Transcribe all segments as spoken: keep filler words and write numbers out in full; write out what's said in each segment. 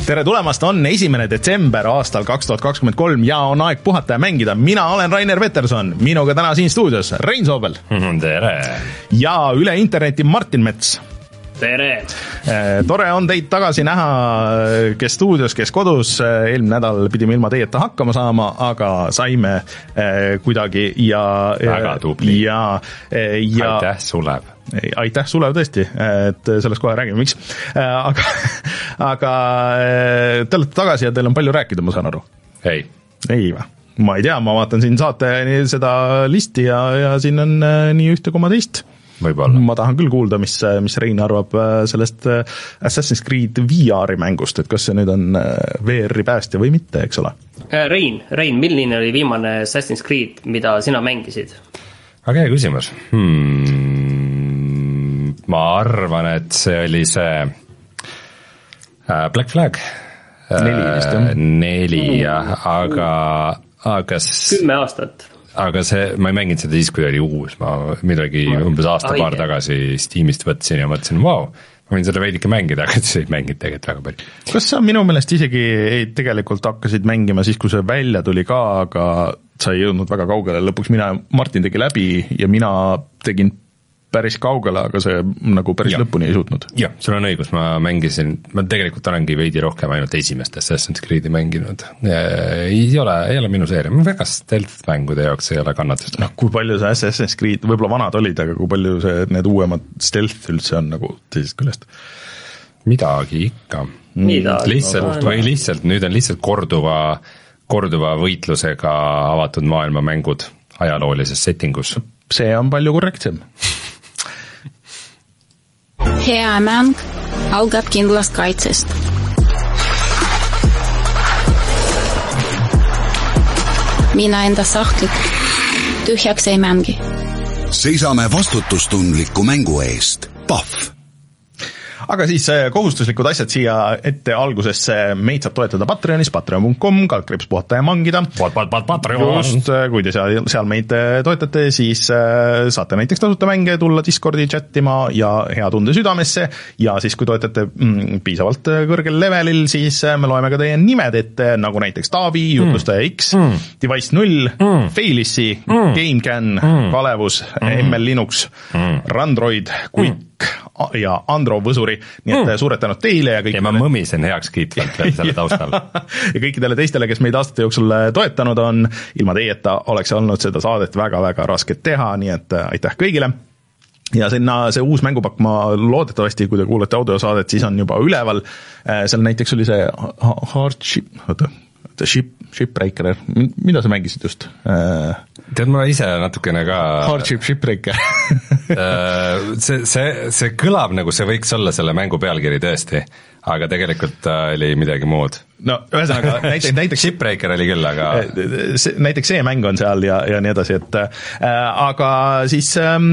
tere tulemast, on esimene detsember aastal kaks tuhat kakskümmend kolm ja on aeg puhata ja mängida. Mina olen Rainer Veterson, minuga täna siin stuudios Rein Soobel. Tere! Ja üle interneti Martin Mets. Tere! Tore on teid tagasi näha, kes stuudios, kes kodus. Eelmine nädal pidime ilma teieta hakkama saama, aga saime kuidagi ja... Väga tubli. Ja, ja, aitäh, Sulev. Aitäh, Sulev tõesti, et sellest kohe räägime, miks. Aga, aga te olete tagasi ja teil on palju rääkida, ma saan aru. Ei. Ei või? Ma ei tea, ma vaatan siin saate seda listi ja, ja siin on nii ühte koma teist. Võibolla. Ma tahan küll kuulda, mis, mis Rein arvab sellest Assassin's Creed V R-i mängust, et kas see nüüd on V R-i päästja või mitte, eks ole? Rein, Rein, milline oli viimane Assassin's Creed, mida sina mängisid? Aga hea küsimus. Hmm. Ma arvan, et see oli see Black Flag. Neli vist, jah. Neli, jah, aga, aga kümme aastat. Aga see, ma ei mänginud seda siis, kui oli uus, ma midagi ma... umbes aasta-paar tagasi Steamist võtsin ja mõtlesin, vau, ma võin selle veidike mängida, aga siis ei mänginud tegelikult väga palju. Kas sa minu meelest isegi ei, tegelikult hakkasid mängima siis, kui see välja tuli ka, aga sa ei jõudnud väga kaugele, lõpuks mina, Martin tegi läbi ja mina tegin päris kaugele, aga see nagu päris ja. lõpuni ei suutnud. Jah, sul on õigus, ma mängisin, ma tegelikult olengi veidi rohkem ainult esimest Assassin's Creed'i mänginud. Ei ole, ei ole minu seeria, ma väga stealth-mängude jaoks ei ole kannatust. No, kui palju see Assassin's Creed, võib-olla vanad olid, aga kui palju see, need uuemad stealth üldse on nagu teisest küljest? Midagi ikka. Midagi. Lihtsalt, või lihtsalt, nüüd on lihtsalt korduva, korduva võitlusega avatud maailma mängud ajaloolises settingus. See on palju korrektsem. Hea mäng algab kindlast kaitsest. Mina enda sahtlik tühjaks ei mängi. Seisame vastutustundliku mängu eest. Pahv! Aga siis kohustuslikud asjad siia ette algusesse, meid saab toetada Patreonis, patreon punkt com, kalkriips puhata ja mangida. Pat, pat, pat, Patreon! Just, kui te seal, seal meid toetate, siis saate näiteks tasuta mänge tulla Discordi chattima ja hea tunde südamesse ja siis kui toetate mm, piisavalt kõrgel levelil, siis me loeme ka teie nimed ette, nagu näiteks Taavi, Jutlustaja X, mm. Device null, mm. Failissi, mm. GameCan, mm. Kalevus, mm. M L Linux, mm. Randroid, Quick, mm. ja Andro Võsuri, nii et mm. suured tänud teile ja kõik... Ja ma mõmisen heaks kiitvalt veel selle taustal. Ja kõikidele teistele, kes meid aastate jooksul toetanud on, ilma teieta oleks olnud seda saadet väga-väga raske teha, nii et aitäh kõigile. Ja sinna see uus mängupakk, ma loodetavasti, kui te kuulete audiosaadet, siis on juba üleval. Seal näiteks oli see Hardship, oota, Ship, Shipbreaker, mida sa mängisid just? Tead, ma ise natukene ka... Hardship, Shipbreaker. see, see, see kõlab nagu see võiks olla selle mängu pealkiri tõesti, aga tegelikult oli midagi muud. No, ühesõnaga, näiteks, näiteks Shipbreaker oli küll, aga... See, näiteks see mäng on seal ja, ja nii edasi, et äh, aga siis... Ähm,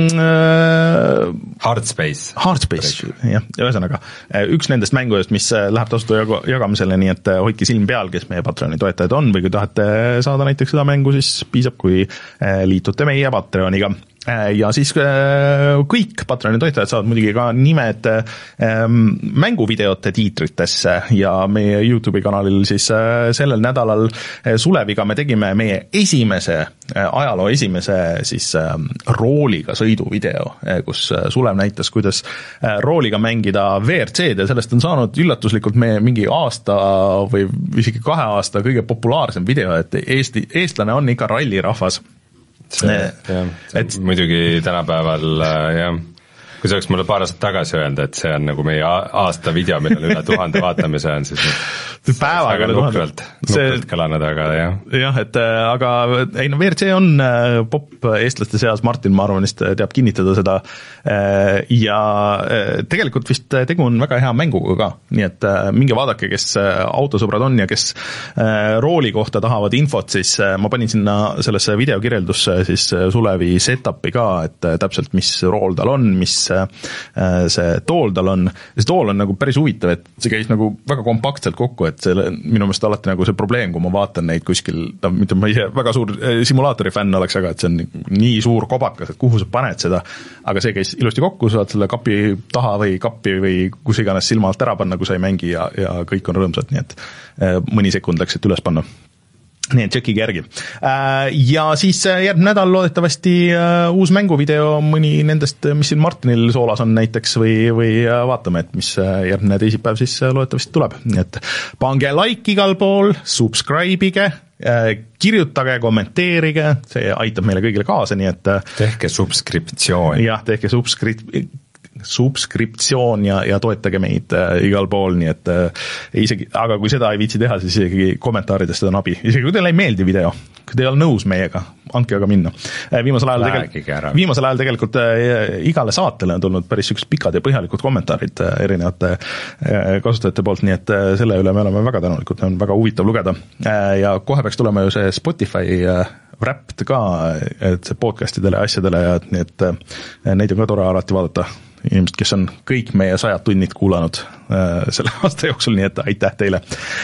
äh, Hardspace. Hardspace, jah, ühesõnaga. Üks nendest mängudest, mis läheb tasuta jagamisele, nii et hoidke silm peal, kes meie Patreoni toetajad on, või kui tahate saada näiteks seda mängu, siis piisab, kui liitute meie Patreoniga. Ja siis kõik Patreoni toetajad saavad muidugi ka nimed mänguvideote tiitritesse ja meie YouTube'i kanalil siis sellel nädalal Suleviga me tegime meie esimese, ajaloo esimese siis rooliga sõiduvideo, kus Sulev näitas, kuidas rooliga mängida V R C-d ja sellest on saanud üllatuslikult meie mingi aasta või isegi kahe aasta kõige populaarsem video, et Eesti, eestlane on ikka rallirahvas. See, jah, see et... muidugi tänapäeval jah, kui see oleks mulle paar aastat tagasi öelda, et see on nagu meie aasta video, millel üle tuhande vaatamise on, siis päevaga nukralt, nukralt kõlanud, aga jah. Jah, et aga ei no V R C on pop eestlaste seas, Martin, ma arvan, vist teab kinnitada seda ja tegelikult vist tegu on väga hea mänguga ka, nii et minge vaadake, kes autosõbrad on ja kes rooli kohta tahavad infot, siis ma panin sinna sellesse videokirjeldusse siis Sulevi setupi ka, et täpselt mis rool tal on, mis see tool tal on, see tool on nagu päris huvitav, et see käis nagu väga kompaktselt kokku, et see minu meelest alati nagu see probleem, kui ma vaatan neid kuskil, no mitte ma ise väga suur simulaatori fänn oleks, aga et see on nii suur kobakas, et kuhu sa paned seda, aga see käis ilusti kokku, saad selle kapi taha või kappi või kus iganes silma alt ära panna, kui sa ei mängi ja, ja kõik on rõõmsad, nii et mõni sekund läks, et üles panna. Nii et tšekige järgi. Ja siis järgmine nädal loodetavasti uus mänguvideo, mõni nendest, mis siin Martinil soolas on näiteks või, või vaatame, et mis järgmine teisipäev siis loodetavasti tuleb. Nii et pange like igal pool, subscribe'ige, kirjutage, kommenteerige, see aitab meile kõigile kaasa, nii et tehke subskriptsioon. Jah, tehke subskriptsioon. subskriptsioon ja, ja toetage meid äh, igal pool, nii et äh, isegi, aga kui seda ei viitsi teha, siis isegi kommentaarides seda on abi. Isegi kui teile ei meeldi video, kui te ei ole nõus meiega, andke aga minna. Äh, viimasel ajal, tegel... viimasel ajal tegelikult äh, igale saatele on tulnud päris üks pikad ja põhjalikud kommentaarid äh, erinevate äh, kasutajate poolt, nii et äh, selle üle me oleme väga tänulikud, on väga huvitav lugeda. Äh, ja kohe peaks tulema ju see Spotify äh, Wrapped ka, et see podcastidele ja asjadele ja nii et äh, neid on ka tore alati vaadata. Inimesed, kes on kõik meie sajad tunnid kuulanud äh, selle aasta jooksul, nii et aitäh teile.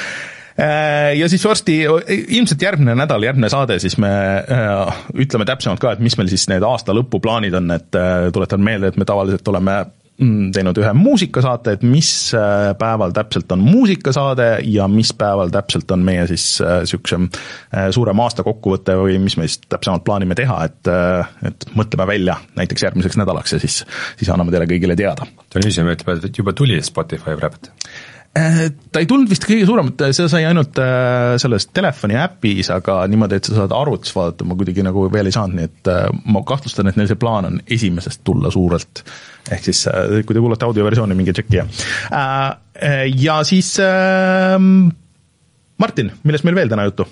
Äh, ja siis varsti, ilmselt järgmine nädal, järgmine saade, siis me äh, ütleme täpsemalt ka, et mis meil siis need aasta lõpuplaanid on, et äh, tuletan meelde, et me tavaliselt oleme teinud ühe muusikasaate, et mis päeval täpselt on muusikasaade ja mis päeval täpselt on meie siis sihukese suurem aasta kokkuvõte või mis me siis täpsemalt plaanime teha, et, et mõtleme välja näiteks järgmiseks nädalaks ja siis, siis anname teile kõigile teada. Tõnisem ütleb, et juba tuli Spotify Wrapped. Ta ei tulnud vist kõige suuremat, see sai ainult selles telefoni äpis, aga niimoodi, et sa saad arvutis vaadata, ma kuidagi nagu veel ei saanud, nii et ma kahtlustan, et neil see plaan on esimesest tulla suurelt. Ehk siis, kui te kuulate audioversiooni, mingi tšekki. Ja siis, Martin, millest meil veel täna juttu?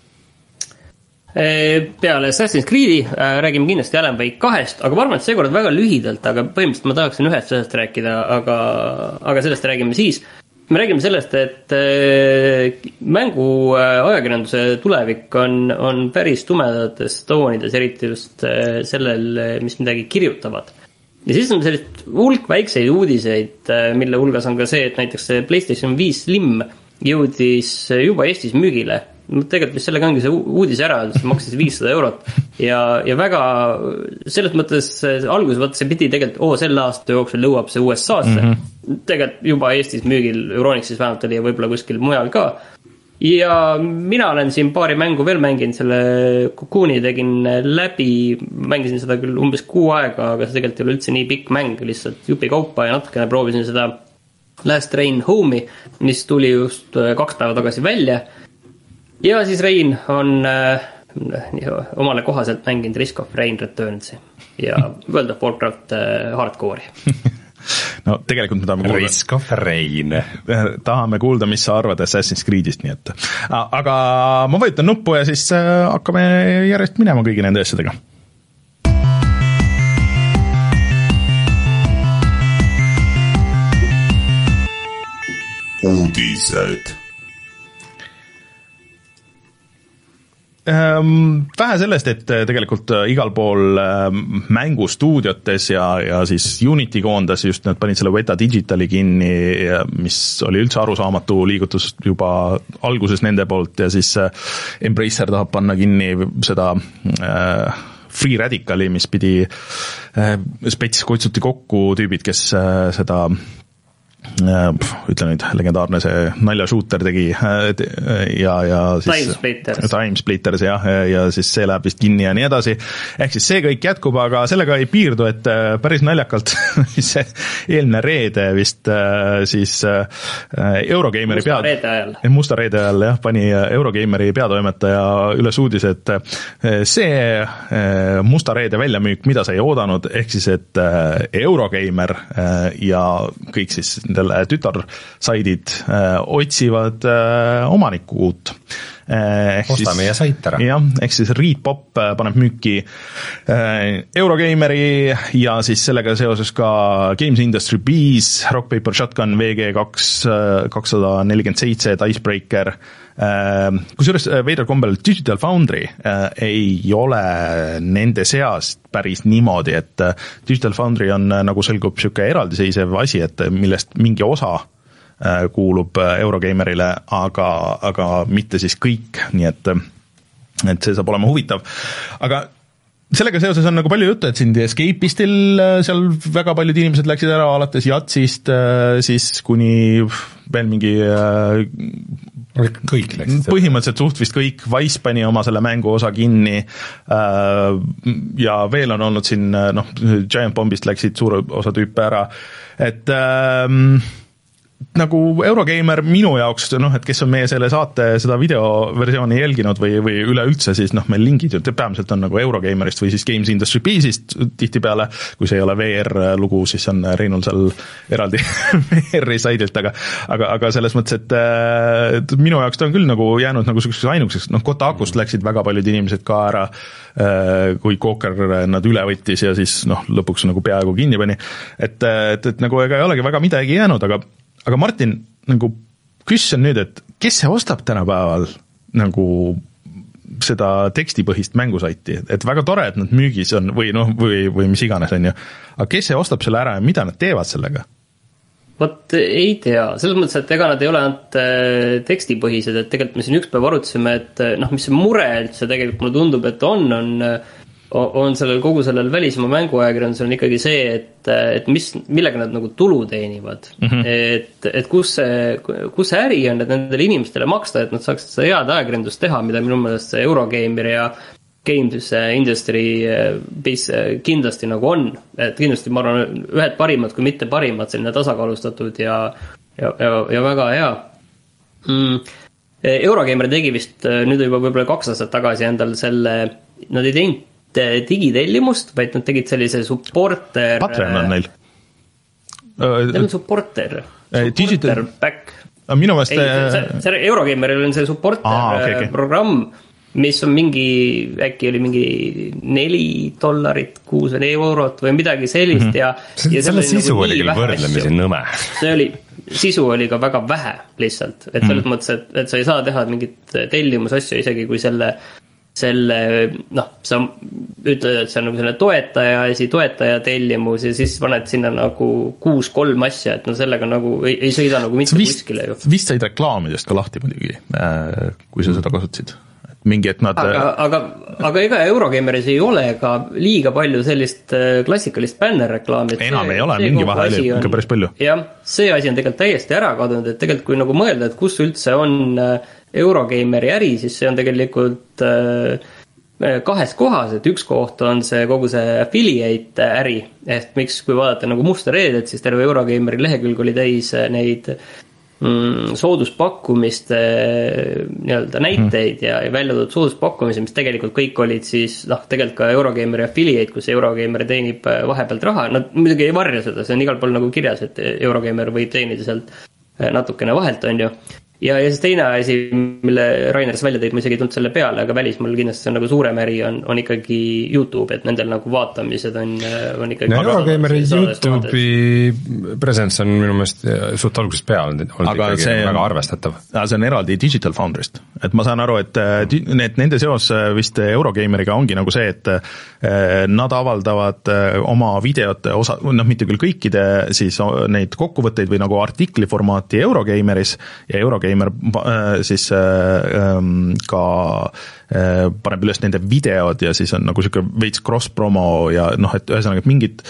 Peale Assassin's Creed'i räägime kindlasti Alan Wake kahest, aga ma arvan, et seekord väga lühidalt, aga põhimõtteliselt ma tahaksin ühest sellest rääkida, aga, aga sellest räägime siis. Me räägime sellest, et mängu ajakirjanduse tulevik on, on päris tumedates toonides, eriti just sellel, mis midagi kirjutavad. Ja siis on sellist hulk väikseid uudiseid, mille hulgas on ka see, et näiteks PlayStation viis Slim jõudis juba Eestis müügile. Tegelikult vist sellega ongi see uudis ära, see maksis viissada eurot ja, ja väga selles mõttes alguses võttes see pidi tegelikult, oo, selle aasta jooksul lõuab see U S A-sse. Mm-hmm. Tegelikult juba Eestis müügil Euronixis vähemalt oli ja võib-olla kuskil mujal ka. Ja mina olen siin paari mängu veel mänginud, selle Cocooni tegin läbi, mängisin seda küll umbes kuu aega, aga see tegelikult ei ole üldse nii pikk mäng, lihtsalt jupi kaupa ja natukene proovisin seda Last Train Home'i, mis tuli just kaks päeva tagasi välja. Ja siis Rein on äh, omale kohaselt mänginud Risk of Rain Returnsi ja World of Warcraft äh, hardcore'i. No tegelikult me tahame kuulda Risk of Rain. Tahame kuulda, mis sa arvad Assassin's Creed'ist, nii et aga ma vajutan nuppu ja siis hakkame järjest minema kõigi nende asjadega. Uudised. Vähe sellest, et tegelikult igal pool mängustuudiotes ja, ja siis Unity koondas just need panid selle Weta Digitali kinni, mis oli üldse arusaamatu liigutus juba alguses nende poolt ja siis Embracer tahab panna kinni seda äh, Free Radicali, mis pidi äh, spets kutsuti kokku tüübid, kes äh, seda ütle nüüd, legendaarne see nalja-shooter tegi ja, ja siis Timesplitters. Timesplitters, jah, ja siis see läheb vist kinni ja nii edasi. Ehk siis see kõik jätkub, aga sellega ei piirdu, et päris naljakalt see eelmine reede vist siis Eurogeimeri musta reede ajal. Musta reede ajal, jah, pani Eurogeimeri peatoimetaja üles uudis, et see musta reede väljamüük, mida sa ei oodanud, ehk siis, et Eurogeimer ja kõik siis nendele tütarsaidid äh, otsivad äh, omaniku uut. osta meie sait ära. jah, ehk siis Reedpop paneb müüki Eurogeimeri ja siis sellega seoses ka Games Industry Bees, Rock Paper Shotgun, V G kaks, kakssada nelikümmend seitse, Icebreaker, kusjuures veidral kombel Digital Foundry ei ole nende seast päris niimoodi, et Digital Foundry on nagu selgub niisugune eraldiseisev asi, et millest mingi osa kuulub Eurogeimerile, aga, aga mitte siis kõik, nii et, et see saab olema huvitav. Aga sellega seoses on nagu palju juttu, et siin Escapeistil seal väga paljud inimesed läksid ära, alates Jatsist, siis kuni veel mingi kõik läksid. Põhimõtteliselt suht vist kõik, Wise pani oma selle mängu osa kinni ja veel on olnud siin, noh, Giant Bombist läksid suure osa tüüpe ära, et ähm, nagu Eurogeimer minu jaoks, noh, et kes on meie selle saate seda videoversiooni jälginud või, või üleüldse, siis noh, meil lingid ju peamiselt on nagu Eurogeimerist või siis Games Industry Beesist tihtipeale, kui see ei ole V R lugu, siis on Reinul seal eraldi V R-i saidilt, aga, aga, aga selles mõttes, et, et minu jaoks ta on küll nagu jäänud nagu selliseks ainukeseks, noh, Kotakust läksid väga paljud inimesed ka ära, kui Koker nad üle võttis ja siis noh, lõpuks nagu peaaegu kinni pani, et, et, et nagu ega ei olegi väga midagi jäänud, aga aga Martin, nagu küsisin nüüd, et kes see ostab tänapäeval nagu seda tekstipõhist mängusaiti, et väga tore, et nad müügis on või noh, või, või mis iganes on ju, aga kes see ostab selle ära ja mida nad teevad sellega? Vot ei tea, selles mõttes, et ega nad ei ole ainult tekstipõhised, et tegelikult me siin üks päev arutasime, et noh, mis see mure üldse tegelikult mulle tundub, et on, on on sellel kogu sellel välismaa mänguajakirjandusel on ikkagi see, et, et mis, millega nad nagu tulu teenivad. Mm-hmm. Et, et kus see, kus see äri on, et nendele inimestele maksta, et nad saaksid seda head ajakirjandust teha, mida minu meelest see Eurogeimer ja Games Industry kindlasti nagu on. Et kindlasti ma arvan, ühed parimad, kui mitte parimad, selline tasakaalustatud ja, ja, ja, ja väga hea. Mm. Eurogeimer tegi vist nüüd juba võib-olla kaks aastat tagasi endal selle, nad ei teinud digitellimust, vaid nad tegid sellise supporter Patreon on neil Neil on supporter Supporter digital... back minu meelest ei, see, see Eurogeimeril on see supporter ah, okay, okay. programm, mis on mingi äkki oli mingi neli dollarit, kuus või eurot või midagi sellist mm-hmm. ja, ja selle sisu nagu oli küll võrdlemisi nõme see oli, sisu oli ka väga vähe lihtsalt, et selles mm-hmm. mõttes, et, et sa ei saa teha mingit tellimusasju isegi kui selle selle, noh, sa ütled, et see on nagu selle toetaja, esi toetaja tellimus ja siis paned sinna nagu kuus kolm asja, et no sellega nagu ei, ei sõida nagu mitte vist, kuskile ju. Vist said reklaamidest ka lahti muidugi, kui sa seda kasutasid. Mingi, et nad... Aga, aga, aga ega Eurogeimeris ei ole ka liiga palju sellist klassikalist bännerreklaami. Enam see, ei ole, mingi vahe oli ikka päris palju. Jah, see asi on tegelikult täiesti ära kadunud, et tegelikult kui nagu mõelda, et kus üldse on Eurogeimeri äri, siis see on tegelikult kahes kohas, et üks koht on see kogu see affiliate äri, ehk miks, kui vaadata nagu musta reedet, siis terve Eurogeimeri lehekülg oli täis neid mm, sooduspakkumiste nii-öelda näiteid ja, ja välja toodud sooduspakkumisi, mis tegelikult kõik olid siis, noh, tegelikult ka Eurogeimeri affiliate, kus Eurogeimer teenib vahepealt raha, nad muidugi ei varja seda, see on igal pool nagu kirjas, et Eurogeimer võib teenida sealt natukene vahelt, on ju. Ja, ja siis teine asi, mille Raineris välja tõid, ma isegi ei tulnud selle peale, aga välismaal kindlasti see on nagu suurem äri on, on ikkagi YouTube, et nendel nagu vaatamised on, on ikkagi... No, Eurogeimeri YouTube'i presence on minu meelest suht algusest peale olnud ikkagi see, väga arvestatav. See on eraldi Digital Foundry'st, et ma saan aru, et need, nende seos vist Eurogeimeriga ongi nagu see, et nad avaldavad oma videote osa, noh mitte küll kõikide siis neid kokkuvõtteid või nagu artikli formaati Eurogeimeris ja Eurogeimer siis ka paneb üles nende videod ja siis on nagu siuke veits cross-promo ja noh, et ühesõnaga, et mingid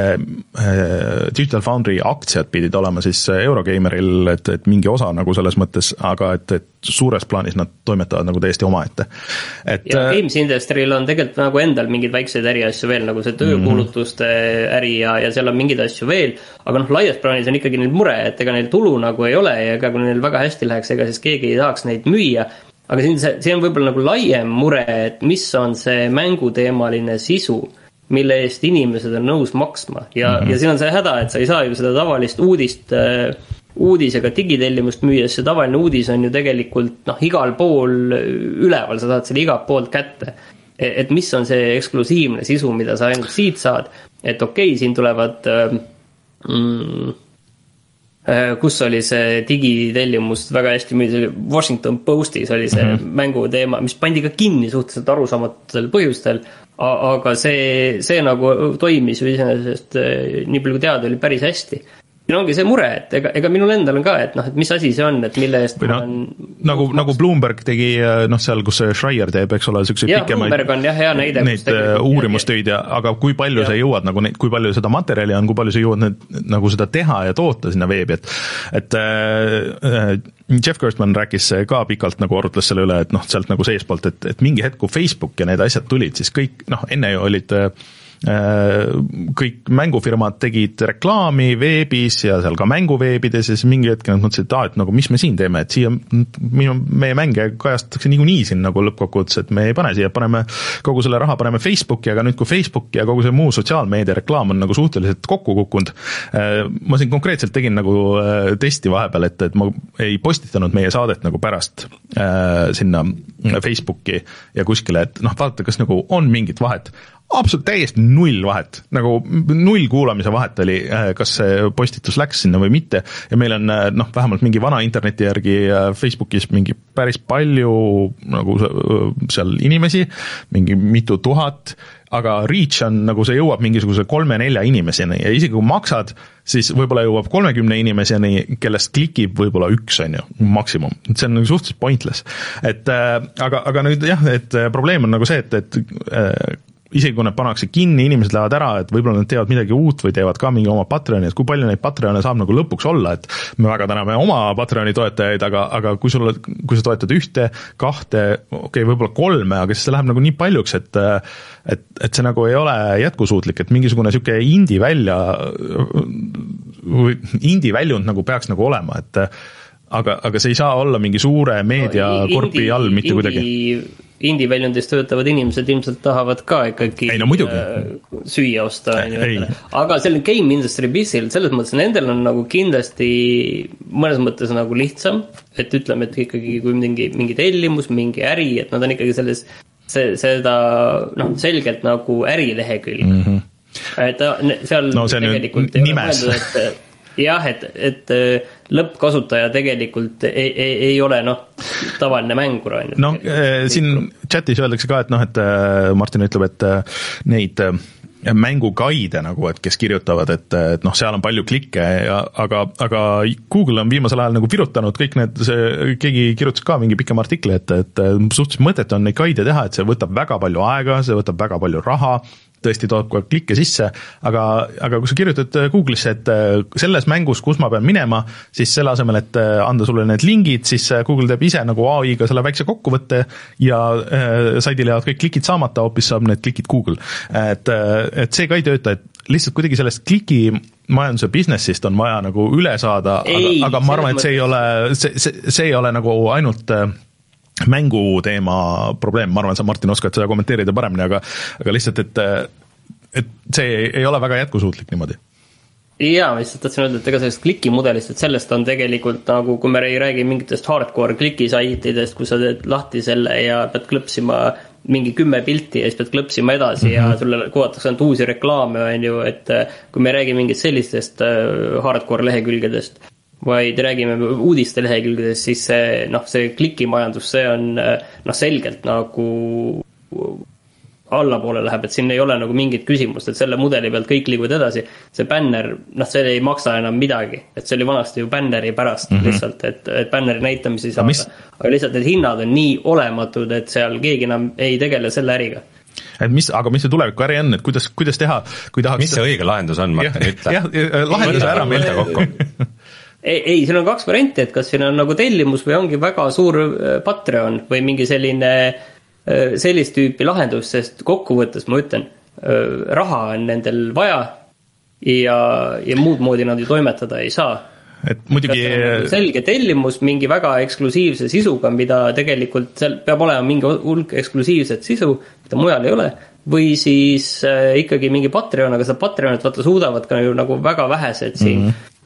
Digital Foundry aktsiad pidid olema siis Eurogeimeril, et, et mingi osa nagu selles mõttes, aga et, et suures plaanis nad toimetavad nagu täiesti omaette. Et, ja Games Industry'l on tegelikult nagu endal mingid väikseid äriasju veel, nagu see töökuulutuste äri ja, ja seal on mingid asju veel, aga noh, laias plaanis on ikkagi neil mure, et ega neil tulu nagu ei ole ja ega kui neil väga hästi läheks, ega siis keegi ei tahaks neid müüa. Aga siin, see, see on võib-olla nagu laiem mure, et mis on see mänguteemaline sisu, mille eest inimesed on nõus maksma. Ja, mm-hmm. ja siin on see häda, et sa ei saa ju seda tavalist uudist, uudisega digitellimust müües, see tavaline uudis on ju tegelikult noh, igal pool üleval, sa saad selle igalt poolt kätte. Et mis on see eksklusiivne sisu, mida sa ainult siit saad, et okei, siin tulevad mm, kus oli see digitellimus väga hästi müüdi, Washington Postis oli see mm-hmm. mänguteema, mis pandi ka kinni suhteliselt arusaamatul põhjustel, aga see, see nagu toimis või iseenesest nii palju kui teada oli päris hästi. Siin ongi see mure, et ega, ega minul endal on ka, et noh, et mis asi see on, et mille eest no, on... Nagu, nagu Bloomberg tegi, noh, seal, kus Schreier teeb, eks ole, selliseid jah, pikemaid... Bloomberg on jah, hea näide. Neid uurimustöid, ja, aga kui palju ja. sa jõuad, nagu neid, kui palju seda materjali on, kui palju sa jõuad need, nagu seda teha ja toota sinna veebi, et, et äh, Jeff Gerstmann rääkis ka pikalt nagu arutles selle üle, et noh, sealt nagu seespoolt, et, et mingi hetk, kui Facebook ja need asjad tulid, siis kõik, noh, enne ju olid kõik mängufirmad tegid reklaami veebis ja seal ka mänguveebides ja siis mingi hetk nad mõtlesid, et, ah, et nagu mis me siin teeme, et siia minu, meie mänge kajastatakse niikuinii siin nagu lõppkokkuvõttes, et me ei pane siia, paneme kogu selle raha paneme Facebooki, aga nüüd kui Facebook ja kogu see muu sotsiaalmeedia reklaam on nagu suhteliselt kokku kukkunud, ma siin konkreetselt tegin nagu testi vahepeal, et, et ma ei postitanud meie saadet nagu pärast äh, sinna Facebooki ja kuskile, et noh, vaadata, kas nagu on mingit vahet. Absoluut täiesti null vahet, nagu null kuulamise vahet oli, kas see postitus läks sinna või mitte ja meil on noh, vähemalt mingi vana interneti järgi Facebookis mingi päris palju nagu seal inimesi, mingi mitu tuhat, aga reach on nagu see jõuab mingisuguse kolme-nelja inimeseni ja isegi kui maksad, siis võib-olla jõuab kolmekümne inimeseni, kellest klikib võib-olla üks on ju, maksimum. See on nagu suhteliselt pointless. Et, aga, aga nüüd jah, et probleem on nagu see, et, et isegi kui need pannakse kinni, inimesed lähevad ära, et võib-olla nad teevad midagi uut või teevad ka mingi oma Patreoni, et kui palju neid Patreone saab nagu lõpuks olla, et me väga täname oma Patreoni toetajaid, aga, aga kui sul, kui sa toetad ühte, kahte, okei, okay, võib-olla kolme, aga siis see läheb nagu nii paljuks, et, et, et see nagu ei ole jätkusuutlik, et mingisugune siuke indie välja, indie väljund nagu peaks nagu olema, et aga, aga see ei saa olla mingi suure meediakorpi no, all mitte indie, kuidagi. Indie-väljundis töötavad inimesed ilmselt tahavad ka ikkagi ei, no, äh, süüa osta. Aga selle game industry busy'l, selles mõttes nendel on nagu kindlasti mõnes mõttes nagu lihtsam, et ütleme, et ikkagi kui mingi, mingi tellimus, mingi äri, et nad on ikkagi selles, see, seda noh, selgelt nagu ärilehekülg. Mm-hmm. Et seal no, see tegelikult nimes. Mõeldud, et jah, et, et lõppkasutaja tegelikult ei, ei, ei ole noh, tavaline mängur. No siin chatis öeldakse ka, et noh, et Martin ütleb, et neid mängugaide nagu, et kes kirjutavad, et, et noh, seal on palju klikke, ja, aga, aga Google on viimasel ajal nagu virutanud kõik need, see, keegi kirjutas ka mingi pikem artikli, et, et suhteliselt mõtet on neid gaide teha, et see võtab väga palju aega, see võtab väga palju raha, tõesti toob ka klikke sisse, aga, aga kui sa kirjutad Google'isse, et selles mängus, kus ma pean minema, siis selle asemel, et anda sulle need lingid, siis Google teeb ise nagu A I-ga selle väikse kokkuvõtte ja äh, saidile jäävad kõik klikid saamata, hoopis saab need klikid Google. Et, et see ka ei tööta, et lihtsalt kuidagi sellest kliki majanduse businessist on vaja nagu üle saada, ei, aga, aga ma arvan, et see ei ole, see, see, see ei ole nagu ainult mängu teema probleem, ma arvan, sa Martin oskad seda kommenteerida paremini, aga, aga lihtsalt, et, et see ei ole väga jätkusuutlik niimoodi. Jaa, ma lihtsalt tahtsin öelda, et ega sellest klikimudelist, et sellest on tegelikult nagu, kui me ei räägi mingitest hardcore klikisaitidest, kui sa teed lahti selle ja pead klõpsima mingi kümme pilti ja siis pead klõpsima edasi mm-hmm. ja sulle kuvatakse ainult uusi reklaame, on ju, et kui me räägi mingit sellistest hardcore lehekülgedest, vaid räägime uudiste lehekülgedest, siis see, noh, see klikimajandus, see on noh, selgelt nagu allapoole läheb, et siin ei ole nagu mingit küsimust, et selle mudeli pealt kõik liiguvad edasi. See bänner, noh, see ei maksa enam midagi, et see oli vanasti ju bänneri pärast mm-hmm. lihtsalt, et, et bänneri näitamisi saada. Mis... aga lihtsalt need hinnad on nii olematud, et seal keegi enam ei tegele selle äriga. Et mis, aga mis see tuleviku äri on, et kuidas, kuidas teha, kui tahaks... Mis see õige lahendus on, Martin, ütle? Jah, lahenduse ära meelde kokku. Ei, ei, siin on kaks varianti, et kas siin on nagu tellimus või ongi väga suur Patreon või mingi selline sellist tüüpi lahendus, sest kokkuvõttes ma ütlen, raha on nendel vaja ja, ja muud moodi nad ju toimetada ei saa. Et muidugi... selge tellimus mingi väga eksklusiivse sisuga, mida tegelikult seal peab olema mingi hulk eksklusiivset sisu, mida mujal ei ole, või siis ikkagi mingi Patreon, aga seda Patreonit vaata suudavad ka ju nagu väga vähesed siin mm-hmm.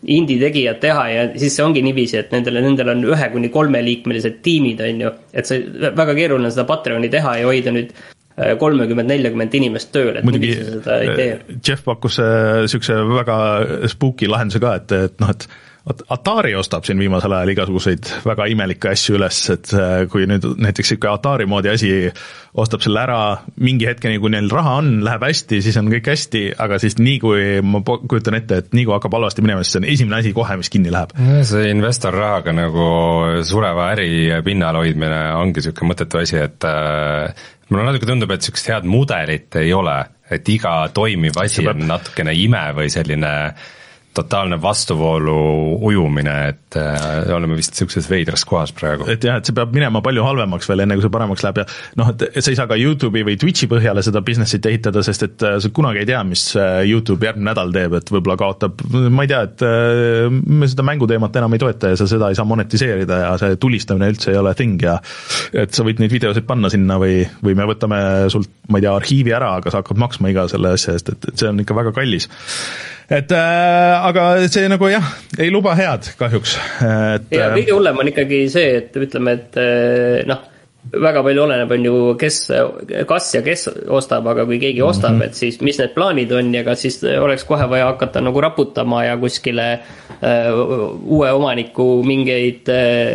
indie tegijad teha ja siis see ongi niiviisi, et nendel, nendel on ühe kuni kolme liikmelised tiimid, on ju, et see väga keeruline seda Patreoni teha ja hoida nüüd kolmekümmend nelikümmend inimest tööl, et muidugi seda ei tee. Jeff pakkus sükse väga spooky lahenduse ka, et, et noh, et Atari ostab siin viimasel ajal igasuguseid väga imelikke asju üles, et kui nüüd näiteks ikka Atari moodi asi ostab selle ära mingi hetkeni, kui neil raha on, läheb hästi, siis on kõik hästi, aga siis nii kui ma kujutan ette, et nii kui hakkab halvasti minema, siis see on esimene asi kohe, mis kinni läheb. See investor rahaga nagu sureva äri pinnal hoidmine ongi siuke mõttetu asi, et äh, mulle natuke tundub, et siukest head mudelit ei ole, et iga toimiv asi on natukene ime või selline totaalne vastuvoolu ujumine, et äh, oleme vist siukses veidras kohas praegu. Et jah, et see peab minema palju halvemaks veel, enne kui see paremaks läheb ja noh, et sa ei saa ka YouTube'i või Twitchi põhjale seda businessit ehitada, sest et sa kunagi ei tea, mis YouTube järgmine nädal teeb, et võib-olla kaotab, ma ei tea, et me seda mänguteemat enam ei toeta ja sa seda ei saa monetiseerida ja see tulistamine üldse ei ole thing ja et sa võid neid videosid panna sinna või, või me võtame sult, ma ei tea, arhiivi ära, aga sa hakkad maksma iga selle asja eest, et see on ikka väga kallis. Et äh, aga see nagu jah, ei luba head kahjuks. Et, ja kõige hullem on ikkagi see, et ütleme, et noh, väga palju oleneb on ju, kes, kas ja kes ostab, aga kui keegi ostab, mm-hmm. et siis mis need plaanid on ja kas siis oleks kohe vaja hakata nagu raputama ja kuskile uh, uue omaniku mingeid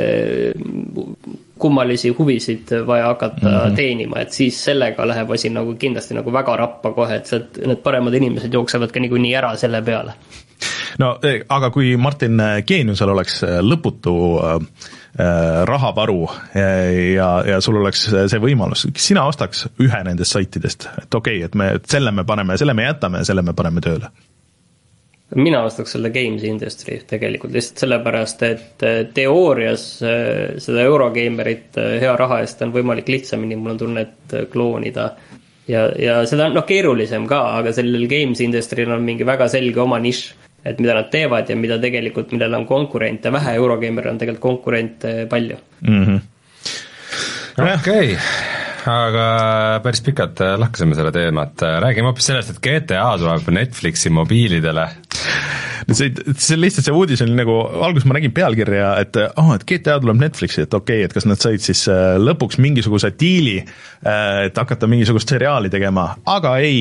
uh, kummalisi huvisid vaja hakata mm-hmm. teenima, et siis sellega läheb asi nagu kindlasti nagu väga rappa kohe, et sealt need paremad inimesed jooksevad ka niikuinii ära selle peale. No aga kui Martin Geeniusel oleks lõputu äh, rahavaru ja, ja sul oleks see võimalus, sina ostaks ühe nendest saitidest, et okei, okay, et me et selle me paneme, selle me jätame ja selle me paneme tööle? Mina ostaks selle Games Industry tegelikult lihtsalt sellepärast, et teoorias seda Eurogamerit hea raha eest on võimalik lihtsamini, mul on tunne, et kloonida ja, ja seda on noh, keerulisem ka, aga sellel Games Industry'l on mingi väga selge oma nišš, et mida nad teevad ja mida tegelikult, millel on konkurente vähe, Eurogameril on tegelikult konkurente palju. Mm-hmm. Okei okay. Aga päris pikalt lahkasime selle teemat. Räägime hoopis sellest, et G T A tuleb Netflixi mobiilidele. See, see lihtsalt see uudis oli nagu, alguses ma nägin pealkirja, et, oh, et G T A tuleb Netflixi, et okei, okay, et kas nad said siis lõpuks mingisuguse diili, et hakata mingisugust seriaali tegema, aga ei.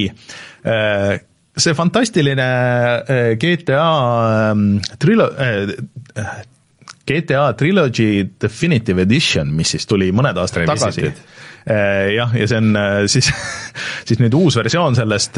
See fantastiline G T A trilo- G T A Trilogy Definitive Edition, mis siis tuli mõned aastad tagasi. Jah, ja see on siis, siis nüüd uus versioon sellest,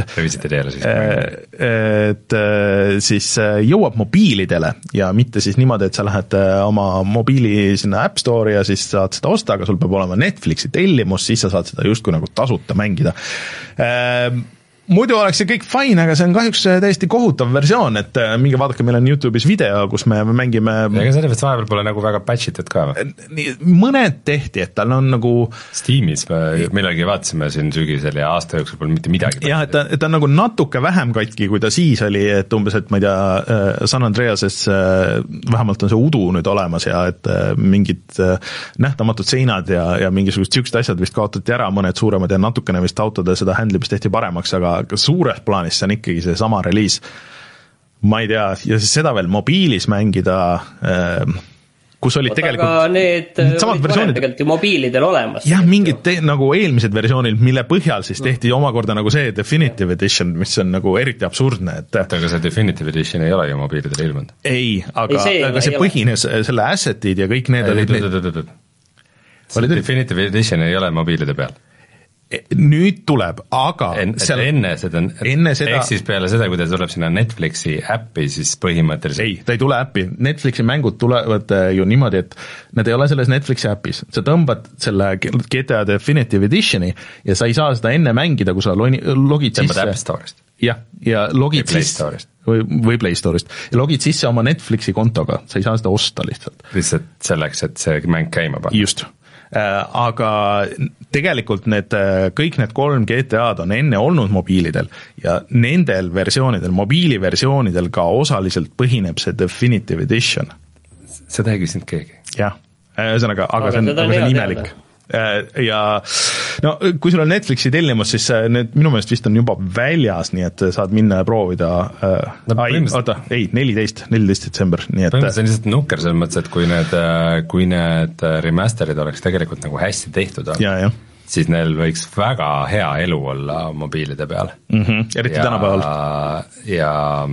et siis jõuab mobiilidele ja mitte siis niimoodi, et sa lähed oma mobiili sinna App Store'i ja siis saad seda osta, aga sul peab olema Netflixi tellimus, siis sa saad seda justkui nagu tasuta mängida. Muidu oleks see kõik fine, aga see on kahjuks täiesti kohutav versioon, et mingi vaadake, meil on YouTube'is video, kus me mängime... Ega selle vist vahepeal pole nagu väga patchitud ka või? Mõned tehti, et tal on nagu... Steamis me millalgi vaatasime siin sügisel ja aasta jooksul pole mitte midagi. Jah, et ta, et ta on nagu natuke vähem katki, kui ta siis oli, et umbes, et ma ei tea, San Andreases vähemalt on see udu nüüd olemas ja et mingid nähtamatud seinad ja, ja mingisugust sükst asjad vist kaotati ära, mõned suuremad ja natukene vist autode seda handlimist tehti paremaks, aga aga suures plaanis see on ikkagi see sama reliis. Ma ei tea, ja siis seda veel mobiilis mängida, kus olid Oot, tegelikult... Aga need olid varem tegelikult ju mobiilidel olemas. Jah, mingid te, nagu eelmised versioonid, mille põhjal siis tehti omakorda nagu see Definitive Edition, mis on nagu eriti absurdne. Et... Aga see Definitive Edition ei ole ju mobiilidel ilmunud. Ei, aga ei, see, aga see põhines selle assetid ja kõik need ei, olid... See Definitive Edition ei ole mobiilide peal. Nüüd tuleb, aga en, seal, enne seda, enne seda... ehk siis peale seda, kui ta tuleb sinna Netflixi äppi, siis põhimõtteliselt ei, ta ei tule äppi, Netflixi mängud tulevad ju niimoodi, et need ei ole selles Netflixi äpis, sa tõmbad selle G T A Definitive Editioni ja sa ei saa seda enne mängida, kui sa logid sisse App Store'ist. Jah, ja logid või sisse või, või Play Store'ist ja logid sisse oma Netflixi kontoga, sa ei saa seda osta lihtsalt lihtsalt selleks, et see mäng käima panna. Just. Aga tegelikult need, kõik need kolm G T A-d on enne olnud mobiilidel ja nendel versioonidel, mobiiliversioonidel ka osaliselt põhineb see Definitive Edition. Seda ei küsinud keegi. Jah, ühesõnaga, aga, aga see on, aga see on imelik. ja no kui sul on Netflixi tellimus, siis need minu meelest vist on juba väljas, nii et saad minna ja proovida no, ai, oota, ei, neliteist, neliteist detsember, nii et põhimõtteliselt see on lihtsalt nukker selles mõttes, et kui need, kui need remasterid oleks tegelikult nagu hästi tehtud on, ja, ja. siis neil võiks väga hea elu olla mobiilide peal mm-hmm, eriti ja, tänapäeval ja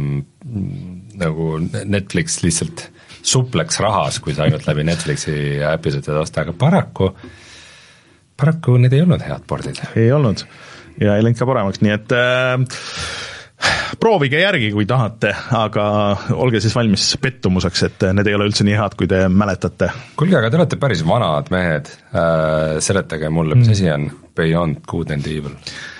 nagu Netflix lihtsalt supleks rahas, kui sa ainult läbi Netflixi äppi saad osta, aga paraku paraku need ei olnud head pordid. Ei olnud ja ei läinud ka paremaks, nii et äh, proovige järgi, kui tahate, aga olge siis valmis pettumuseks, et need ei ole üldse nii head, kui te mäletate. Kuulge, aga te olete päris vanad mehed, äh, seletage mulle, mis mm. asi on Beyond Good and Evil?